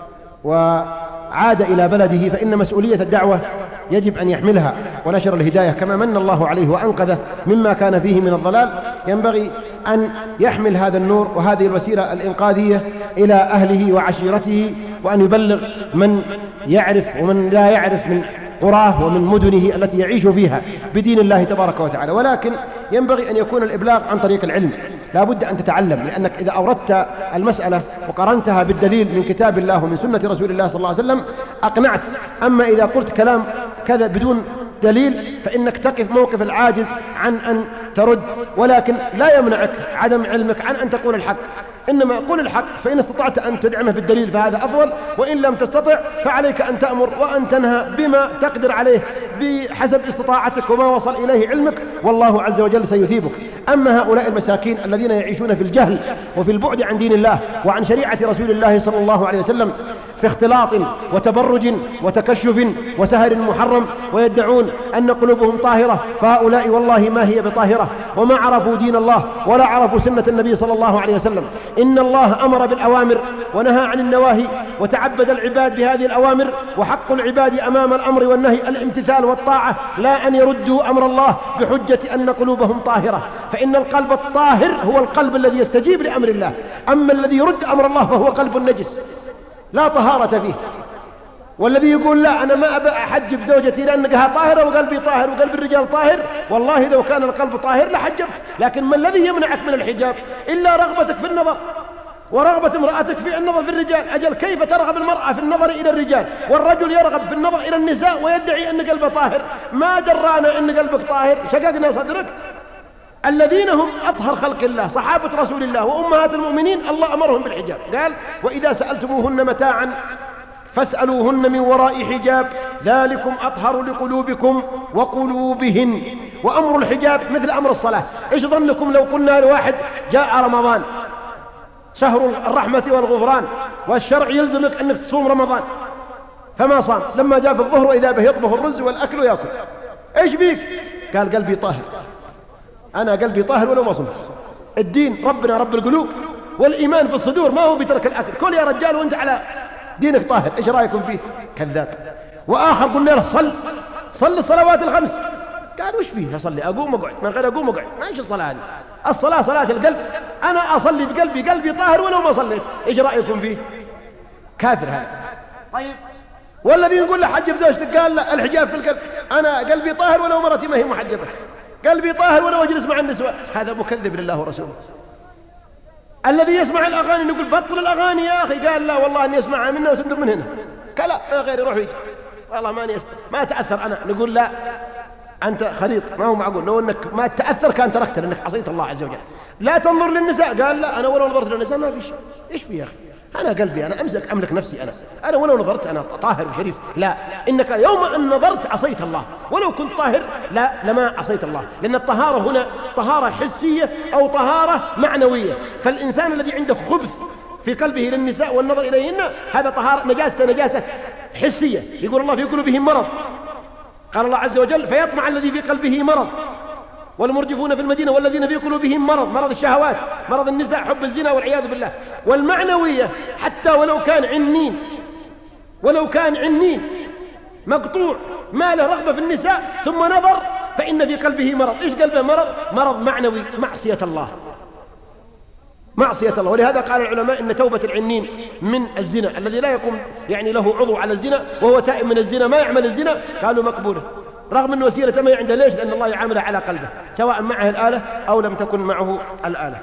[SPEAKER 3] وعاد إلى بلده فإن مسؤولية الدعوة يجب أن يحملها ونشر الهداية، كما من الله عليه وأنقذه مما كان فيه من الضلال. ينبغي أن يحمل هذا النور وهذه الوسيلة الإنقاذية إلى أهله وعشيرته، وأن يبلغ من يعرف ومن لا يعرف من قراه ومن مدنه التي يعيش فيها بدين الله تبارك وتعالى. ولكن ينبغي أن يكون الإبلاغ عن طريق العلم، لا بد أن تتعلم، لأنك إذا أوردت المسألة وقرنتها بالدليل من كتاب الله ومن سنة رسول الله صلى الله عليه وسلم أقنعت. أما إذا قلت كلام كذا بدون دليل فإنك تقف موقف العاجز عن أن ترد، ولكن لا يمنعك عدم علمك عن أن تقول الحق، إنما قل الحق، فإن استطعت أن تدعمه بالدليل فهذا أفضل، وإن لم تستطع فعليك أن تأمر وأن تنهى بما تقدر عليه بحسب استطاعتك وما وصل إليه علمك، والله عز وجل سيثيبك. أما هؤلاء المساكين الذين يعيشون في الجهل وفي البعد عن دين الله وعن شريعة رسول الله صلى الله عليه وسلم في اختلاط وتبرج وتكشف وسهر محرم، ويدعون أن قلوبهم طاهرة، فهؤلاء والله ما هي بطاهرة، وما عرفوا دين الله ولا عرفوا سنة النبي صلى الله عليه وسلم. إن الله أمر بالأوامر ونهى عن النواهي، وتعبد العباد بهذه الأوامر، وحق العباد أمام الأمر والنهي الامتثال والطاعة، لا أن يردوا أمر الله بحجة أن قلوبهم طاهرة. فإن القلب الطاهر هو القلب الذي يستجيب لأمر الله، أما الذي يرد أمر الله فهو قلب نجس لا طهارة فيه. والذي يقول لا أنا ما أبى أحجب زوجتي لأنها طاهرة وقلبي طاهر وقلب الرجال طاهر، والله لو كان القلب طاهر لحجبت. لكن ما الذي يمنعك من الحجاب إلا رغبتك في النظر ورغبة امرأتك في النظر في الرجال. أجل كيف ترغب المرأة في النظر إلى الرجال والرجل يرغب في النظر إلى النساء ويدعي أن قلبه طاهر؟ ما درانا أن قلبك طاهر، شققنا صدرك. الذين هم أطهر خلق الله صحابة رسول الله وأمهات المؤمنين الله أمرهم بالحجاب، قال: وإذا سألتموهن متاعا فاسألوهن من وراء حجاب ذلكم أطهر لقلوبكم وقلوبهن. وأمر الحجاب مثل أمر الصلاة. إيش ظنكم لو قلنا لواحد جاء رمضان شهر الرحمة والغفران والشرع يلزمك أنك تصوم رمضان فما صام، لما جاء في الظهر وإذا به يطبخ الرز والأكل ويأكل، إيش بيك؟ قال: قلبي طاهر، أنا قلبي طاهر ولو ما صمت. الدين ربنا رب القلوب، والإيمان في الصدور، ما هو بترك الأكل. كل يا رجال وانت على دينك طاهر، إيش رأيكم فيه؟ كذاب. وآخر قلنا له صل الصلوات الخمس، قال: وش فيه أصلي؟ أقوم أقعد، من غير أقوم أقعد، ما إيش الصلاة هذه؟ الصلاة صلاة القلب، أنا أصلي بقلبي، قلبي طاهر ولو ما صليت، إيش رأيكم فيه؟ كافر هذا. طيب والذي يقول له حجب زوجتك، قال: لا الحجاب في القلب، أنا قلبي طاهر ولو مرتي ما هي محجبة، قلبي طاهر ولو أجلس مع النسوة. هذا مكذب لله ورسوله. الذي يسمع الأغاني نقول: بطل الأغاني يا أخي، قال: لا والله أني أسمعها منه وتندر من هنا، كلا غير يروح يجي، والله ما تأثر أنا. نقول: لا أنت خليط، ما هو معقول، لو أنك ما تأثر كان تركت لأنك عصيت الله عز وجل. لا تنظر للنساء، قال: لا أنا ولو نظرت للنساء ما في شيء. إيش في يا أخي؟ أنا قلبي أنا أملك نفسي أنا ولو نظرت أنا طاهر وشريف، لا، إنك يوم أن نظرت عصيت الله، ولو كنت طاهر لا لما عصيت الله، لأن الطهارة هنا طهارة حسية أو طهارة معنوية. فالإنسان الذي عنده خبث في قلبه للنساء والنظر إليهن هذا طهارة نجاسة حسية. يقول الله في قلوبهم مرض، قال الله عز وجل فيطمع الذي في قلبه مرض والمرجفون في المدينة والذين في قلوبهم مرض الشهوات، مرض النساء، حب الزنا والعياذ بالله. والمعنوية حتى ولو كان عنين مقطوع ما له رغبة في النساء ثم نظر فإن في قلبه مرض. إيش قلبه مرض معنوي، معصية الله. ولهذا قال العلماء إن توبة العنين من الزنا الذي لا يقوم له عضو على الزنا وهو تائب من الزنا ما يعمل الزنا قالوا مقبولة، رغم أن وسيلة ما عنده. ليش؟ لأن الله يعامله على قلبه سواء معه الآلة أو لم تكن معه الآلة.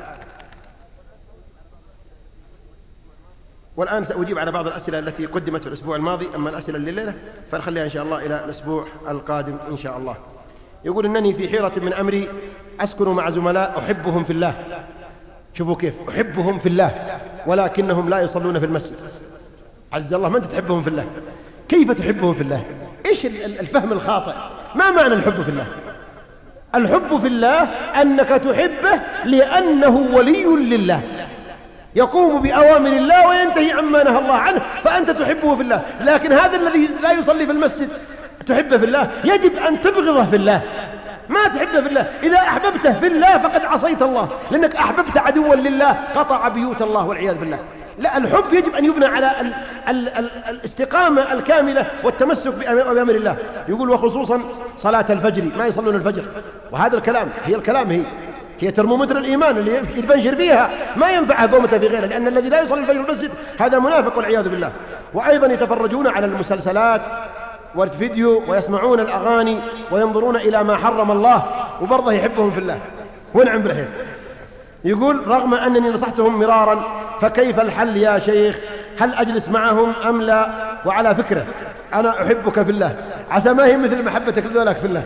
[SPEAKER 3] والآن سأجيب على بعض الأسئلة التي قدمت في الأسبوع الماضي، أما الأسئلة الليلة فنخليها إن شاء الله إلى الأسبوع القادم إن شاء الله. يقول إنني في حيرة من أمري، أسكن مع زملاء أحبهم في الله. شوفوا كيف أحبهم في الله ولكنهم لا يصلون في المسجد. عز الله، ما أنت تحبهم في الله؟ كيف تحبهم في الله؟ إيش الفهم الخاطئ؟ ما معنى الحب في الله؟ الحب في الله أنك تحبه لأنه ولي لله يقوم بأوامر الله وينتهي عما نهى الله عنه، فأنت تحبه في الله. لكن هذا الذي لا يصلي في المسجد تحبه في الله، يجب أن تبغضه في الله، ما تحبه في الله. إذا أحببته في الله فقد عصيت الله، لأنك أحببت عدوا لله قطع بيوت الله والعياذ بالله. لا، الحب يجب أن يبنى على الاستقامة الكاملة والتمسك بأوامر الله. يقول وخصوصا صلاة الفجر، ما يصلون الفجر، وهذا الكلام هي ترمومتر الإيمان اللي يبنشر فيها ما ينفعها قومته في غيره، لأن الذي لا يصلي الفجر في المسجد هذا منافق والعياذ بالله. وأيضا يتفرجون على المسلسلات والفيديو ويسمعون الأغاني وينظرون إلى ما حرم الله وبرضه يحبهم في الله ونعم بالحيث. يقول رغم أنني نصحتهم مرارا فكيف الحل يا شيخ؟ هل أجلس معهم أم لا؟ وعلى فكرة أنا أحبك في الله، عسى ما هي مثل محبتك لذلك في الله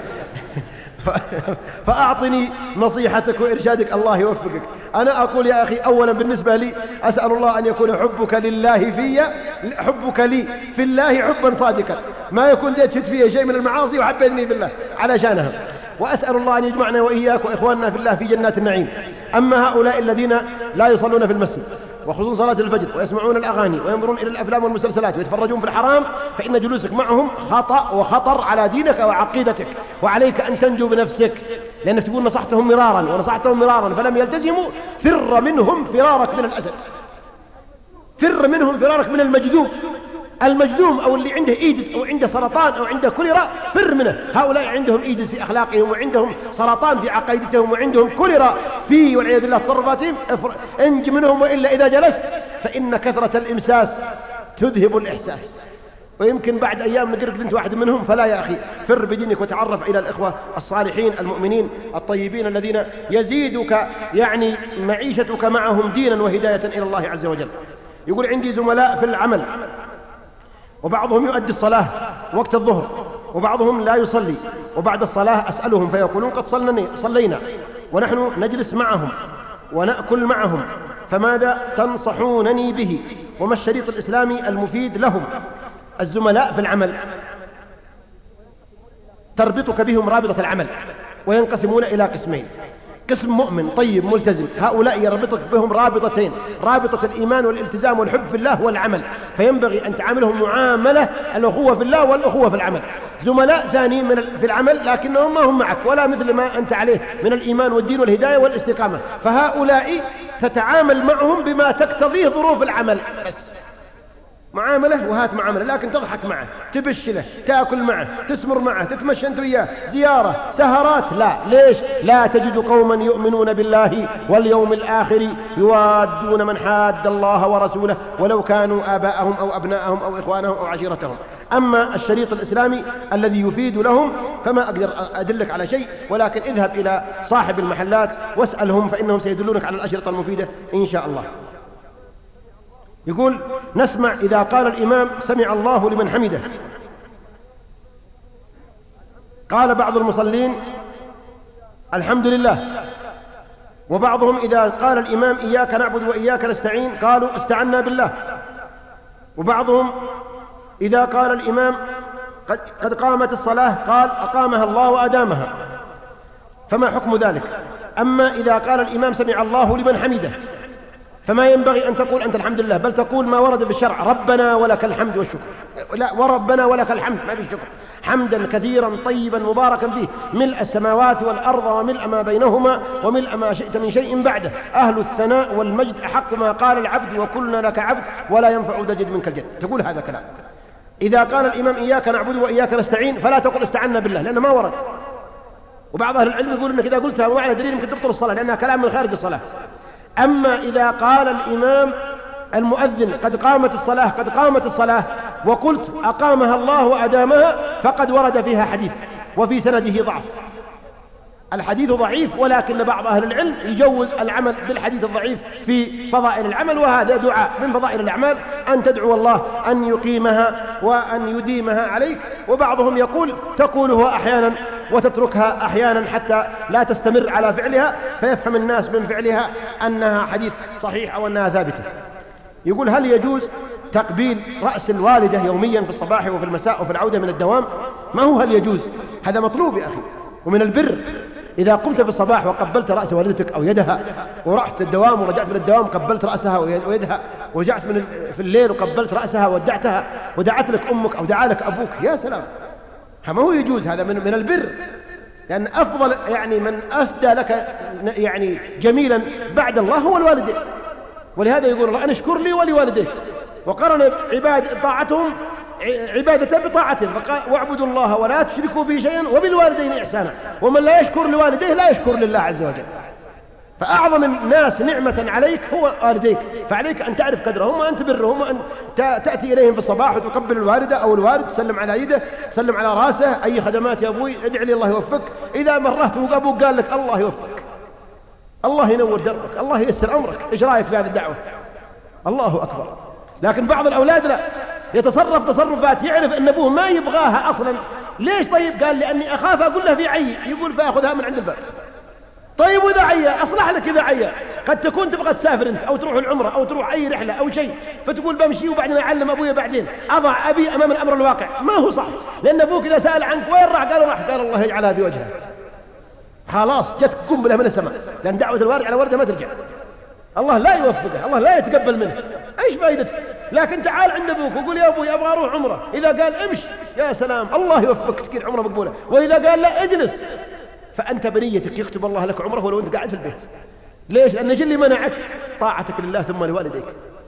[SPEAKER 3] فأعطني نصيحتك وإرشادك، الله يوفقك. أنا أقول يا أخي أولا بالنسبة لي أسأل الله أن يكون حبك لله حبك لي في الله حبا صادقا، ما يكون تشد فيه شيء من المعاصي وحبيتني في الله علشانها. وأسأل الله أن يجمعنا وإياك وإخواننا في الله في جنات النعيم. أما هؤلاء الذين لا يصلون في المسجد وخصوصا صلاة الفجر ويسمعون الأغاني وينظرون إلى الأفلام والمسلسلات ويتفرجون في الحرام، فإن جلوسك معهم خطأ وخطر على دينك وعقيدتك، وعليك أن تنجو بنفسك، لأنك تقول نصحتهم مرارا فلم يلتزموا. فر منهم فرارك من الأسد، فر منهم فرارك من المجذوم أو اللي عنده إيدز أو عنده سرطان أو عنده كوليرا، فر منه. هؤلاء عندهم إيدز في أخلاقهم وعندهم سرطان في عقيدتهم وعندهم كوليرا في والعياذ بالله تصرفاتهم، انج منهم، وإلا إذا جلست فإن كثرة الإمساس تذهب الإحساس. ويمكن بعد أيام نقرق أنت واحد منهم، فلا يا أخي، فر بدينك وتعرف إلى الإخوة الصالحين المؤمنين الطيبين الذين يزيدك معيشتك معهم دينا وهداية إلى الله عز وجل. يقول عندي زملاء في العمل وبعضهم يؤدي الصلاة وقت الظهر وبعضهم لا يصلي، وبعد الصلاة أسألهم فيقولون قد صلينا، ونحن نجلس معهم ونأكل معهم، فماذا تنصحونني به؟ وما الشريط الإسلامي المفيد لهم؟ الزملاء في العمل تربطك بهم رابطة العمل، وينقسمون إلى قسمين: قسم مؤمن طيب ملتزم، هؤلاء يربطك بهم رابطتين: رابطة الإيمان والالتزام والحب في الله والعمل، فينبغي أن تعاملهم معاملة الأخوة في الله والأخوة في العمل. زملاء ثانيين في العمل لكنهم ما هم معك ولا مثل ما أنت عليه من الإيمان والدين والهداية والاستقامة، فهؤلاء تتعامل معهم بما تقتضيه ظروف العمل، بس معاملة وهات معاملة، لكن تضحك معه، تبش له، تأكل معه، تسمر معه، تتمشى أنت وياه، زيارة، سهرات، لا. ليش؟ لا تجد قوما يؤمنون بالله واليوم الآخر يوادون من حاد الله ورسوله ولو كانوا آباءهم أو أبناءهم أو إخوانهم أو عشيرتهم. أما الشريط الإسلامي الذي يفيد لهم فما أقدر أدلك على شيء، ولكن اذهب إلى صاحب المحلات واسألهم فإنهم سيدلونك على الأشرطة المفيدة إن شاء الله. يقول نسمع إذا قال الإمام سمع الله لمن حمده، قال بعض المصلين الحمد لله، وبعضهم إذا قال الإمام إياك نعبد وإياك نستعين قالوا استعنا بالله، وبعضهم إذا قال الإمام قد قامت الصلاة قال أقامها الله وأدامها، فما حكم ذلك؟ أما إذا قال الإمام سمع الله لمن حمده فما ينبغي أن تقول أنت الحمد لله، بل تقول ما ورد في الشرع ربنا ولك الحمد والشكر. لا، وربنا ولك الحمد، ما في شكر، حمدا كثيرا طيبا مباركا فيه ملء السماوات والأرض وملء ما بينهما وملء ما شئت من شيء بعده، أهل الثناء والمجد أحق ما قال العبد وكلنا لك عبد ولا ينفع ذا الجد منك الجد. تقول هذا كلام. إذا قال الإمام إياك نعبد وإياك نستعين فلا تقل استعنا بالله، لأنه ما ورد. وبعض أهل العلم يقول إنك إذا قلتها ومعنى دليل ممكن تبطل الصلاة لأنها كلام من خارج الصلاة. أما إذا قال الإمام المؤذن قد قامت الصلاة قد قامت الصلاة وقلت أقامها الله وأدامها فقد ورد فيها حديث وفي سنده ضعف. الحديث ضعيف، ولكن بعض أهل العلم يجوز العمل بالحديث الضعيف في فضائل العمل، وهذا دعاء من فضائل الأعمال أن تدعو الله أن يقيمها وأن يديمها عليك. وبعضهم يقول تقولها أحيانا وتتركها أحيانا حتى لا تستمر على فعلها فيفهم الناس من فعلها أنها حديث صحيح أو أنها ثابتة. يقول هل يجوز تقبيل رأس الوالدة يوميا في الصباح وفي المساء وفي العودة من الدوام؟ ما هو هل يجوز؟ هذا مطلوب يا أخي، ومن البر إذا قمت في الصباح وقبلت رأس والدتك أو يدها، ورحت الدوام ورجعت من الدوام قبلت رأسها ويدها، ورجعت في الليل وقبلت رأسها ودعتها، ودعت لك أمك أو دعا لك أبوك، يا سلام، ما هو يجوز؟ هذا من البر، لأن أفضل يعني من أسدى لك يعني جميلا بعد الله هو الوالدين. ولهذا يقول الله أن اشكر لي ولوالديك، وقرن طاعتهم عبادته بطاعته، فقال واعبدوا الله ولا تشركوا به شيئا وبالوالدين إحسانا، ومن لا يشكر لوالديه لا يشكر لله عز وجل. فأعظم الناس نعمة عليك هو والديك، فعليك أن تعرف قدرهم وأن تبرهم وأن تأتي إليهم في الصباح وتقبل الوالدة أو الوالد، تسلم على يده، تسلم على راسه، أي خدمات يا أبوي، ادعي لي الله يوفقك. إذا مرهت وأبوك قال لك الله يوفقك، الله ينور دربك، الله ييسر أمرك، إيش رأيك في هذه الدعوة؟ الله أكبر. لكن بعض الأولاد لا، يتصرف تصرفات يعرف أن أبوه ما يبغاها أصلا. ليش؟ طيب قال لأني أخاف أقول له في عي، يقول فأخذها من عند الباب. طيب وإذا عيا أصلح لك، إذا عيا قد تكون تبغى تسافر أنت أو تروح العمرة أو تروح أي رحلة أو شيء، فتقول بمشي وبعدين أعلم أبويا، بعدين أضع أبي أمام الأمر الواقع. ما هو صح، لأن أبوك إذا سأل عنك وين راح قال الله يجعلها في وجهه، خلاص جتك قنبلة من السماء، لأن دعوة الوارد على وردة ما ترجع، الله لا يوفقه، الله لا يتقبل منه، ايش فائدتك؟ لكن تعال عند ابوك وقول يا ابوي ابغى اروح عمره، اذا قال امشي يا سلام الله يوفقك تكون عمره مقبوله، واذا قال لا اجلس، فانت بنيتك يكتب الله لك عمره ولو انت قاعد في البيت. ليش؟ لان اللي منعك طاعتك لله ثم لوالديك.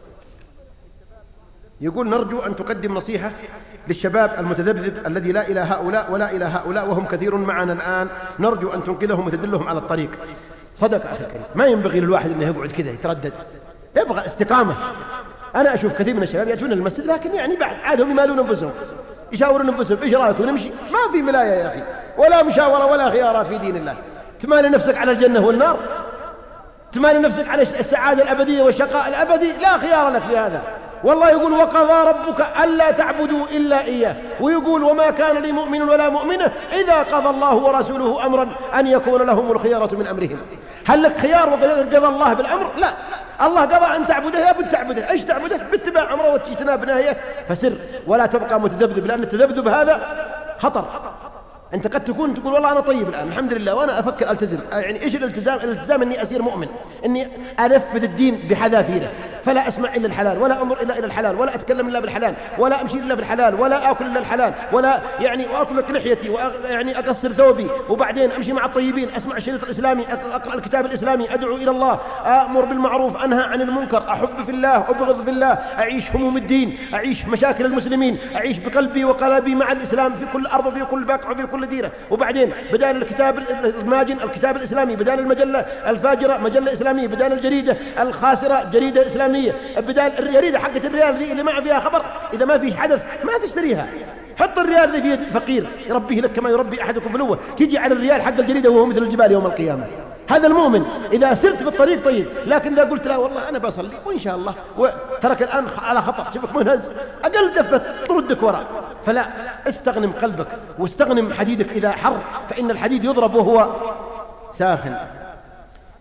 [SPEAKER 3] يقول نرجو ان تقدم نصيحه للشباب المتذبذب الذي لا الى هؤلاء ولا الى هؤلاء وهم كثير معنا الان، نرجو ان تنقذهم وتدلهم على الطريق. صدق أخي الكريم، ما ينبغي للواحد أنه يقعد كذا يتردد، يبغى استقامة. أنا أشوف كثير من الشباب يأتون المسجد لكن يعني بعد عادهم يمالون أنفسهم، يشاورون أنفسهم إيش رأيكم نمشي؟ ما في ملاية يا أخي، ولا مشاورة ولا خيارات في دين الله. تمالي نفسك على الجنة والنار، تمالي نفسك على السعادة الأبدية والشقاء الأبدي، لا خيار لك في هذا. والله يقول وقضى ربك ألا تعبدوا إلا إياه، ويقول وما كان لمؤمن ولا مؤمنة إذا قضى الله ورسوله أمرا أن يكون لهم الخيارة من أمرهم. هل لك خيار وقضى الله بالأمر؟ لا، الله قضى أن تعبده يا بد تعبده. إيش تعبده؟ باتباع أمره واجتناب نهيه، فسر ولا تبقى متذبذب، لأن التذبذب هذا خطر. أنت قد تكون تقول والله أنا طيب الآن الحمد لله وأنا أفكر ألتزم، يعني إيش الالتزام؟ الالتزام أني أصير مؤمن، أني أنفذ الدين بحذافيره، فلا أسمع إلا الحلال ولا أنظر إلا إلى الحلال ولا أتكلم إلا بالحلال ولا أمشي إلا في الحلال ولا أكل إلا الحلال ولا يعني وأطلق لحيتي ويعني أقصر ثوبي، وبعدين أمشي مع الطيبين، أسمع الشريط الإسلامي، أقرأ الكتاب الإسلامي، أدعو إلى الله، أمر بالمعروف، أنهى عن المنكر، أحب في الله، أبغض في الله، أعيش هموم الدين، أعيش مشاكل المسلمين، أعيش بقلبي وقلبي مع الإسلام في كل أرض وفي كل بقعة وفي كل ديرة. وبعدين بدال الكتاب الماجن الكتاب الإسلامي، بدال المجلة الفاجرة مجلة إسلامية، بدال الجريدة الخاسرة جريدة إسلامية، بدال الجريدة حقة الريال ذي اللي ما فيها خبر، إذا ما فيش حدث ما تشتريها. حط الريال ذي في يد فقير يربيه لك كما يربي أحدكم فلوه، تيجي على الريال حق الجريدة وهو مثل الجبال يوم القيامة. هذا المؤمن إذا سرت في الطريق طيب، لكن إذا قلت لا والله أنا بصلي وإن شاء الله وترك الآن على خطأ، شوفك منهز أقل دفة تردك وراء. فلا، استغنم قلبك واستغنم حديدك إذا حر، فإن الحديد يضرب وهو ساخن.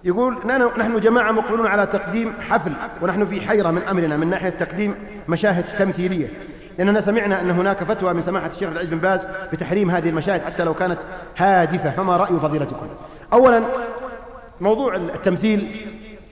[SPEAKER 3] يقول نحن جماعة مقبلون على تقديم حفل، ونحن في حيرة من أمرنا من ناحية تقديم مشاهد تمثيلية، لأننا سمعنا أن هناك فتوى من سماحة الشيخ العز بن باز بتحريم هذه المشاهد حتى لو كانت هادفة، فما رأي فضيلتكم؟ أولا، موضوع التمثيل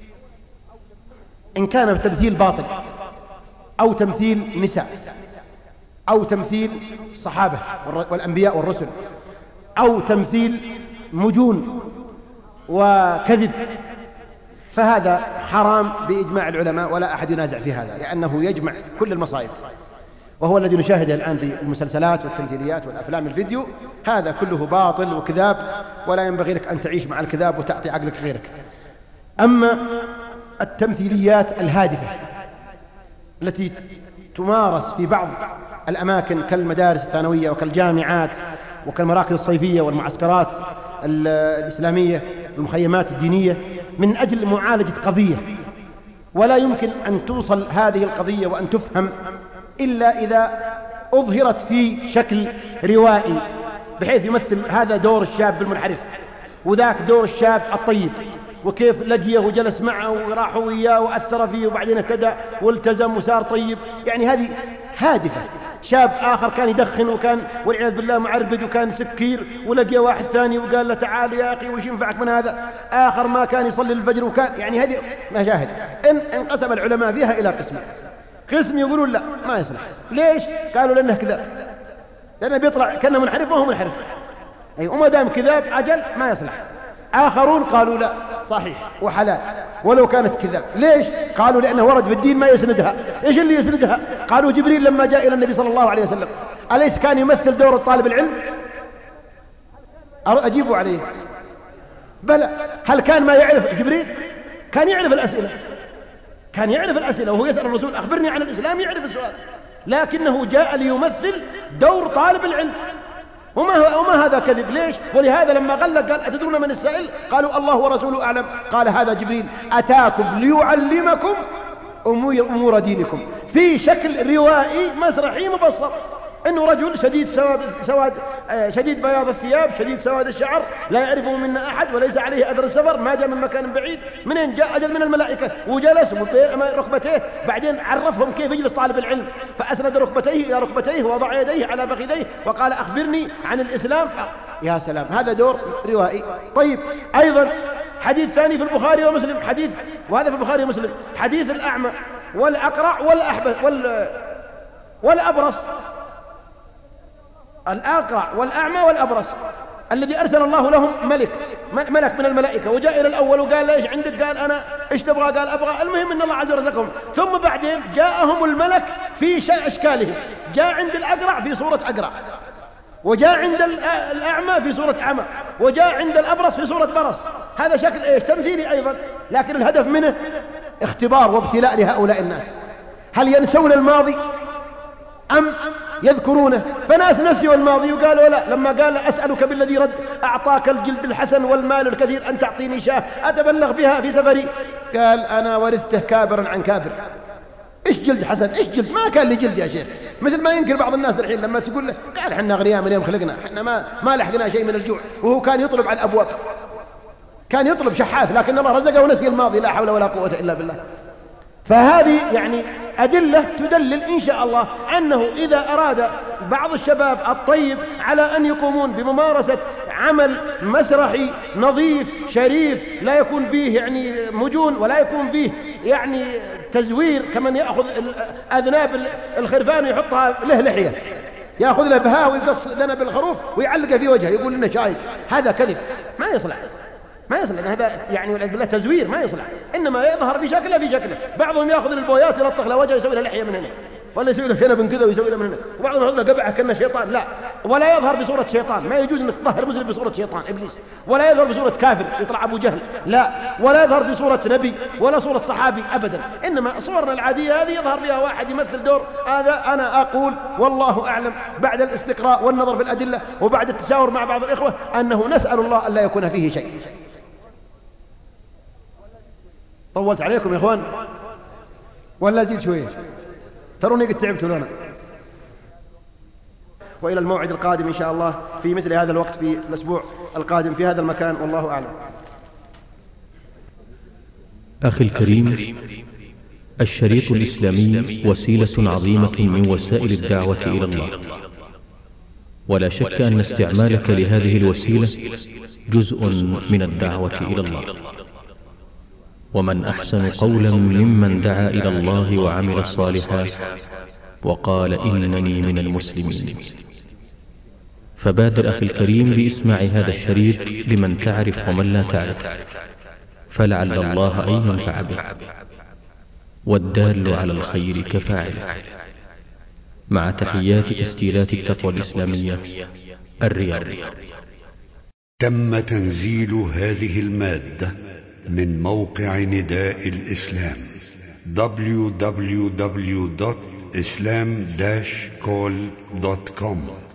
[SPEAKER 3] إن كان التمثيل باطل أو تمثيل نساء أو تمثيل الصحابة والأنبياء والرسل أو تمثيل مجون وكذب، فهذا حرام بإجماع العلماء ولا أحد ينازع في هذا، لأنه يجمع كل المصائب، وهو الذي نشاهده الآن في المسلسلات والتمثيليات والأفلام الفيديو، هذا كله باطل وكذاب، ولا ينبغي لك أن تعيش مع الكذاب وتعطي عقلك غيرك. أما التمثيليات الهادفة التي تمارس في بعض الأماكن كالمدارس الثانوية وكالجامعات وكالمراكز الصيفية والمعسكرات الإسلامية والمخيمات الدينية من أجل معالجة قضية، ولا يمكن أن توصل هذه القضية وأن تفهم إلا إذا أظهرت في شكل روائي، بحيث يمثل هذا دور الشاب المنحرف وذاك دور الشاب الطيب، وكيف لقيه وجلس معه وراحوا وياه وأثر فيه وبعدين اهتدى والتزم وصار طيب. يعني هذه هادفة. شاب آخر كان يدخن وكان والعياذ بالله معربد وكان سكير، ولقي واحد ثاني وقال له تعال يا أخي وش ينفعك من هذا؟ آخر ما كان يصلي الفجر وكان يعني هذه مشاهد. انقسم العلماء فيها إلى قسمين. قسم يقولون لا ما يصلح. ليش؟ قالوا لأنه كذاب، لأنه بيطلع كأنه منحرف وهو منحرف، أي وما دام كذاب أجل ما يصلح. آخرون قالوا لا صحيح وحلال ولو كانت كذاب. ليش؟ قالوا لأنه ورد في الدين ما يسندها. إيش اللي يسندها؟ قالوا جبريل لما جاء إلى النبي صلى الله عليه وسلم أليس كان يمثل دور الطالب العلم؟ أجيبوا عليه بلى. هل كان ما يعرف جبريل؟ كان يعرف الأسئلة، كان يعرف الأسئلة وهو يسأل الرسول أخبرني عن الإسلام، يعرف السؤال، لكنه جاء ليمثل دور طالب العلم. وما هذا كذب. ليش؟ ولهذا لما غلق قال أتدرون من السائل؟ قالوا الله ورسوله أعلم. قال هذا جبريل أتاكم ليعلمكم أمور دينكم، في شكل روائي مسرحي مبسط، إنه رجل شديد بياض الثياب، شديد سواد الشعر، لا يعرفه منا أحد وليس عليه أثر السفر، ما جاء من مكان بعيد. منين جاء؟ أجل من الملائكة، وجلس أمام ركبتيه، بعدين عرفهم كيف يجلس طالب العلم، فأسند ركبتيه إلى ركبتيه ووضع يديه على فخذيه وقال أخبرني عن الإسلام. يا سلام، هذا دور روائي. طيب، أيضا حديث ثاني في البخاري ومسلم، حديث وهذا في البخاري ومسلم، حديث الأعمى والأقرع والأبرص، الأقرع والأعمى والأبرص الذي أرسل الله لهم ملك من الملائكة، وجاء إلى الأول وقال له إيش عندك؟ قال أنا إيش تبغى؟ قال أبغى. المهم أن الله عز وجل رزقهم. ثم بعدين جاءهم الملك في أشكالهم، جاء عند الأقرع في صورة أقرع، وجاء عند الأعمى في صورة أعمى، وجاء عند الأبرص في صورة برص. هذا شكل إيش؟ تمثيلي أيضا، لكن الهدف منه اختبار وابتلاء لهؤلاء الناس، هل ينسون الماضي أم يذكرونه؟ فناس نسيوا الماضي وقالوا لا، لما قال أسألك بالذي رد أعطاك الجلد الحسن والمال الكثير أن تعطيني شاة أتبلغ بها في سفري، قال أنا ورثته كابرا عن كابر. إيش جلد حسن؟ إيش جلد؟ ما كان لي جلد يا شيخ. مثل ما ينكر بعض الناس الحين لما تقول له قال حنا أغنياء من يوم خلقنا، حنا ما لحقنا شيء من الجوع، وهو كان يطلب على الأبواب، كان يطلب شحاث، لكن الله رزقه ونسي الماضي، لا حول ولا قوة إلا بالله. فهذه يعني أدلة تدلل إن شاء الله أنه إذا أراد بعض الشباب الطيب على أن يقومون بممارسة عمل مسرحي نظيف شريف لا يكون فيه يعني مجون ولا يكون فيه يعني تزوير، كمن يأخذ أذناب الخرفان ويحطها له لحية، يأخذ له بهاء ويقص ذنب الخروف ويعلقه في وجهه يقول إنه شايب، هذا كذب ما يصلح، ما يصلح، هذا يعني والعياذ بالله تزوير ما يصلح، إنما يظهر في شكله. بعضهم يأخذ البويات يلطخ له وجهه يسوي له لحية من هنا، ولا يسوي له كنب كذا ويسوي له من هنا، وبعضهم يحط له قبعة كأنه شيطان، لا، ولا يظهر بصورة شيطان، ما يجوز أن تطهر مسلم بصورة شيطان إبليس، ولا يظهر بصورة كافر يطلع أبو جهل، لا، ولا يظهر في صورة نبي ولا صورة صحابي أبدا، إنما صورنا العادية هذه يظهر فيها واحد يمثل دور. هذا أنا أقول والله أعلم بعد الاستقراء والنظر في الأدلة وبعد التشاور مع بعض الإخوة أنه نسأل الله أن لا يكون فيه شيء. طولت عليكم يا إخوان ولا أزيد شوية؟ تروني قد تعبت لنا. وإلى الموعد القادم إن شاء الله في مثل هذا الوقت في الأسبوع القادم في هذا المكان، والله أعلم.
[SPEAKER 1] أخي الكريم، الشريط الإسلامي وسيلة عظيمة من وسائل الدعوة إلى الله، ولا شك أن استعمالك لهذه الوسيلة جزء من الدعوة إلى الله. ومن أحسن قولا ممن دعا إلى الله وعمل صالحا وقال إنني من المسلمين. فبادر أخي الكريم بإسماع هذا الشريط لمن تعرف ومن لا تعرف، فلعل الله أن ينفع به، والدال على الخير كفاعله. مع تحيات تسجيلات التقوى الإسلامية، الرياض.
[SPEAKER 4] تم تنزيل هذه المادة من موقع نداء الإسلام www.islam-call.com